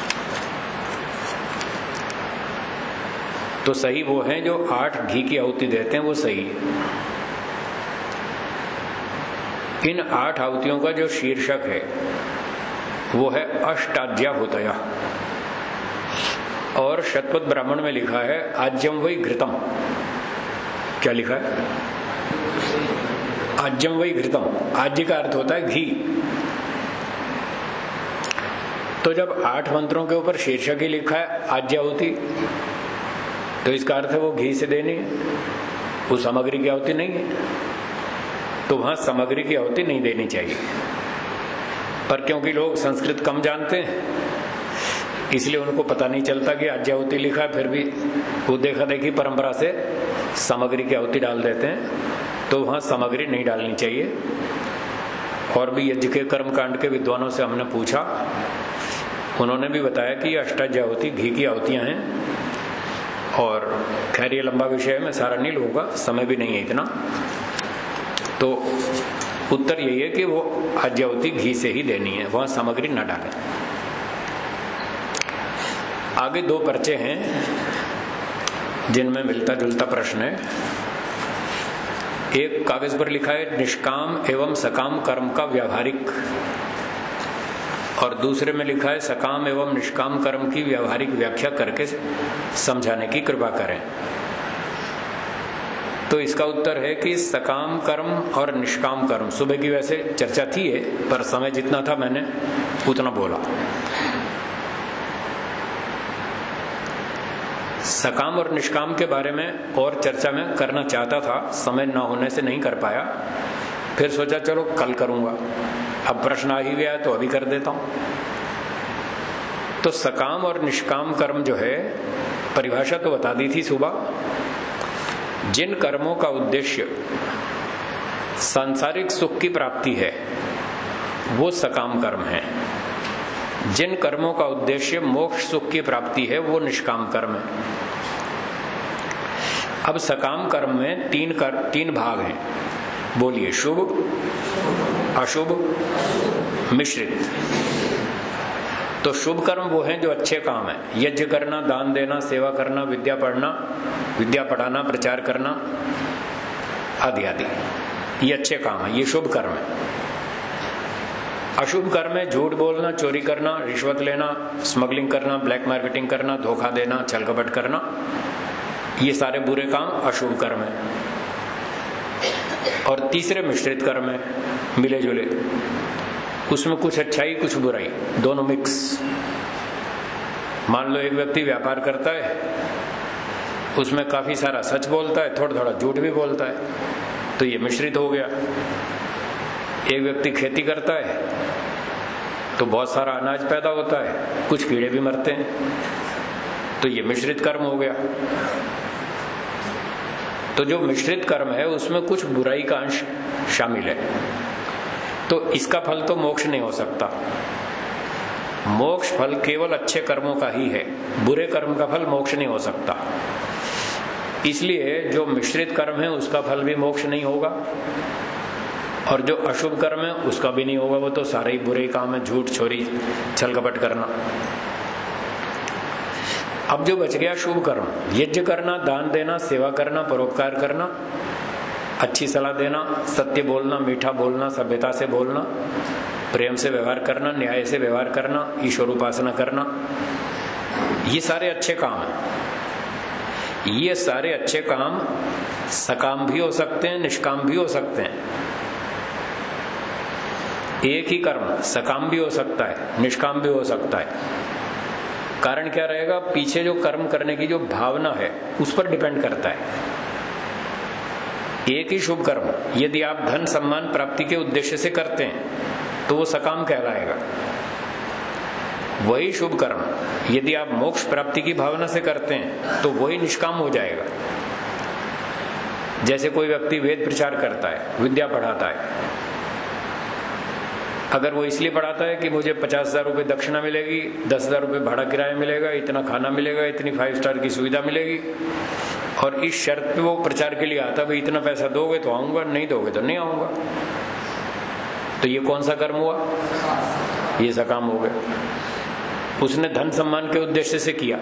तो सही वो है जो आठ घी की आहुति देते हैं, वो सही है। इन आठ आहुतियों का जो शीर्षक है वो है अष्टाध्या होतया, और शतपथ ब्राह्मण में लिखा है आज्यम वै घृतम। क्या लिखा है? आज्यम वै घृतम। आज्य का अर्थ होता है घी। तो जब आठ मंत्रों के ऊपर शीर्षक ही लिखा है आज्याहुति, तो इसका अर्थ है वो घी से देनी है, वो सामग्री की आहुति नहीं है, तो वहां सामग्री की आहुति नहीं देनी चाहिए। पर क्योंकि लोग संस्कृत कम जानते हैं, इसलिए उनको पता नहीं चलता कि आज्याहुति लिखा है, फिर भी वो देखा देखी परंपरा से सामग्री की आहुति डाल देते हैं, तो वहां सामग्री नहीं डालनी चाहिए। और भी यज्ञ के कर्मकांड के विद्वानों से हमने पूछा, उन्होंने भी बताया कि अष्टाध्याहुति घी की आहुतियां हैं। और खैर ये लंबा विषय है, मैं सारा नहीं लूंगा, समय भी नहीं है इतना। तो उत्तर यही है कि वो आज्याहुति घी से ही देनी है, वहां सामग्री न डालें। आगे दो पर्चे हैं जिनमें मिलता जुलता प्रश्न है। एक कागज पर लिखा है निष्काम एवं सकाम कर्म का व्यावहारिक, और दूसरे में लिखा है सकाम एवं निष्काम कर्म की व्यावहारिक व्याख्या करके समझाने की कृपा करें। तो इसका उत्तर है कि सकाम कर्म और निष्काम कर्म, सुबह की वैसे चर्चा थी है, पर समय जितना था मैंने उतना बोला। सकाम और निष्काम के बारे में और चर्चा में करना चाहता था, समय ना होने से नहीं कर पाया, फिर सोचा चलो कल करूंगा। अब प्रश्न आ ही गया तो अभी कर देता हूं। तो सकाम और निष्काम कर्म जो है, परिभाषा तो बता दी थी सुबह। जिन कर्मों का उद्देश्य सांसारिक सुख की प्राप्ति है वो सकाम कर्म है। जिन कर्मों का उद्देश्य मोक्ष सुख की प्राप्ति है वो निष्काम कर्म है। अब सकाम कर्म में तीन कर तीन भाग हैं, बोलिए। शुभ, अशुभ, मिश्रित। तो शुभ कर्म वो हैं जो अच्छे काम है, यज्ञ करना, दान देना, सेवा करना, विद्या पढ़ना, विद्या पढ़ाना, प्रचार करना आदि आदि, ये अच्छे काम है, ये शुभ कर्म है। अशुभ कर्म है झूठ बोलना, चोरी करना, रिश्वत लेना, स्मगलिंग करना, ब्लैक मार्केटिंग करना, धोखा देना, छल कपट करना, ये सारे बुरे काम अशुभ कर्म है। और तीसरे मिश्रित कर्म है, मिले जुले, उसमें कुछ अच्छाई कुछ बुराई, दोनों मिक्स। मान लो एक व्यक्ति व्यापार करता है, उसमें काफी सारा सच बोलता है, थोड़ा थोड़ा झूठ भी बोलता है, तो ये मिश्रित हो गया। एक व्यक्ति खेती करता है तो बहुत सारा अनाज पैदा होता है, कुछ कीड़े भी मरते हैं, तो ये मिश्रित कर्म हो गया। तो जो मिश्रित कर्म है उसमें कुछ बुराई का अंश शामिल है, तो इसका फल तो मोक्ष नहीं हो सकता। मोक्ष फल केवल अच्छे कर्मों का ही है, बुरे कर्म का फल मोक्ष नहीं हो सकता। इसलिए जो मिश्रित कर्म है उसका फल भी मोक्ष नहीं होगा, और जो अशुभ कर्म है उसका भी नहीं होगा, वो तो सारे ही बुरे काम है, झूठ, चोरी, छल कपट करना। अब जो बच गया शुभ कर्म, यज्ञ करना, दान देना, सेवा करना, परोपकार करना, अच्छी सलाह देना, सत्य बोलना, मीठा बोलना, सभ्यता से बोलना, प्रेम से व्यवहार करना, न्याय से व्यवहार करना, ईश्वर उपासना करना, ये सारे अच्छे काम हैं। ये सारे अच्छे काम सकाम भी हो सकते हैं, निष्काम भी हो सकते हैं। एक ही कर्म सकाम भी हो सकता है, निष्काम भी हो सकता है। कारण क्या रहेगा, पीछे जो कर्म करने की जो भावना है उस पर डिपेंड करता है। एक ही शुभ कर्म यदि आप धन सम्मान प्राप्ति के उद्देश्य से करते हैं तो वो सकाम कहलाएगा। वही शुभ कर्म यदि आप मोक्ष प्राप्ति की भावना से करते हैं तो वही निष्काम हो जाएगा। जैसे कोई व्यक्ति वेद प्रचार करता है, विद्या पढ़ाता है, अगर वो इसलिए पढ़ाता है कि मुझे पचास हजार रुपये दक्षिणा मिलेगी, दस हजार रुपये भाड़ा किराया मिलेगा, इतना खाना मिलेगा, इतनी फाइव स्टार की सुविधा मिलेगी, और इस शर्त पे वो प्रचार के लिए आता, भाई इतना पैसा दोगे तो आऊंगा, नहीं दोगे तो नहीं आऊंगा, तो ये कौन सा कर्म हुआ? ये सकाम हो गया। उसने धन सम्मान के उद्देश्य से किया।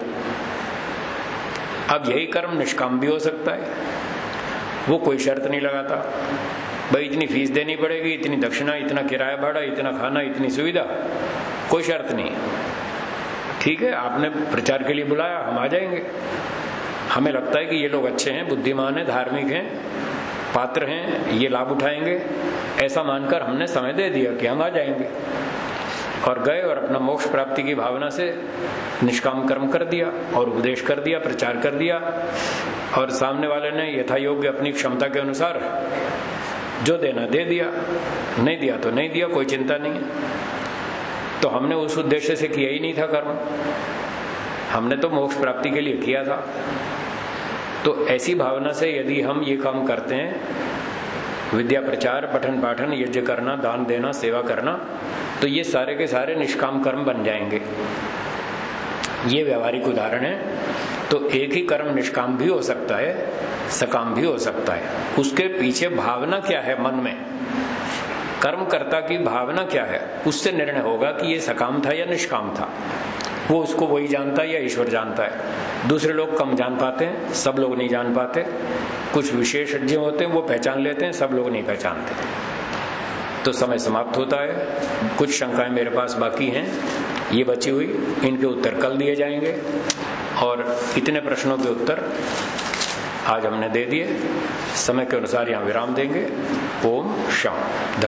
अब यही कर्म निष्काम भी हो सकता है, वो कोई शर्त नहीं लगाता, भाई इतनी फीस देनी पड़ेगी, इतनी दक्षिणा, इतना किराया भाड़ा, इतना खाना, इतनी सुविधा, कोई शर्त नहीं। ठीक है, आपने प्रचार के लिए बुलाया, हम आ जाएंगे। हमें लगता है कि ये लोग अच्छे हैं, बुद्धिमान हैं, धार्मिक हैं, पात्र हैं, ये लाभ उठाएंगे, ऐसा मानकर हमने समय दे दिया कि हम आ जाएंगे। और गए और अपना मोक्ष प्राप्ति की भावना से निष्काम कर्म कर दिया और उपदेश कर दिया, प्रचार कर दिया, और सामने वाले ने यथा योग्य अपनी क्षमता के अनुसार जो देना दे दिया, नहीं दिया तो नहीं दिया, कोई चिंता नहीं है। तो हमने उस उद्देश्य से किया ही नहीं था कर्म, हमने तो मोक्ष प्राप्ति के लिए किया था। तो ऐसी भावना से यदि हम ये काम करते हैं, विद्या प्रचार, पठन पाठन, यज्ञ करना, दान देना, सेवा करना, तो ये सारे के सारे निष्काम कर्म बन जाएंगे। ये व्यवहारिक उदाहरण है। तो एक ही कर्म निष्काम भी हो सकता है, सकाम भी हो सकता है। उसके पीछे भावना क्या है मन में, कर्मकर्ता की भावना क्या है, उससे निर्णय होगा कि ये सकाम था या निष्काम था। वो उसको वही जानता है या ईश्वर जानता है। दूसरे लोग कम जान पाते हैं, सब लोग नहीं जान पाते। कुछ विशेषज्ञ होते हैं, वो पहचान लेते हैं, सब लोग नहीं पहचानते। तो समय समाप्त होता है। कुछ शंकाएं मेरे पास बाकी हैं, ये बची हुई, इनके उत्तर कल दिए जाएंगे। और इतने प्रश्नों के उत्तर आज हमने दे दिए। समय के अनुसार यहाँ विराम देंगे। ओम शांति।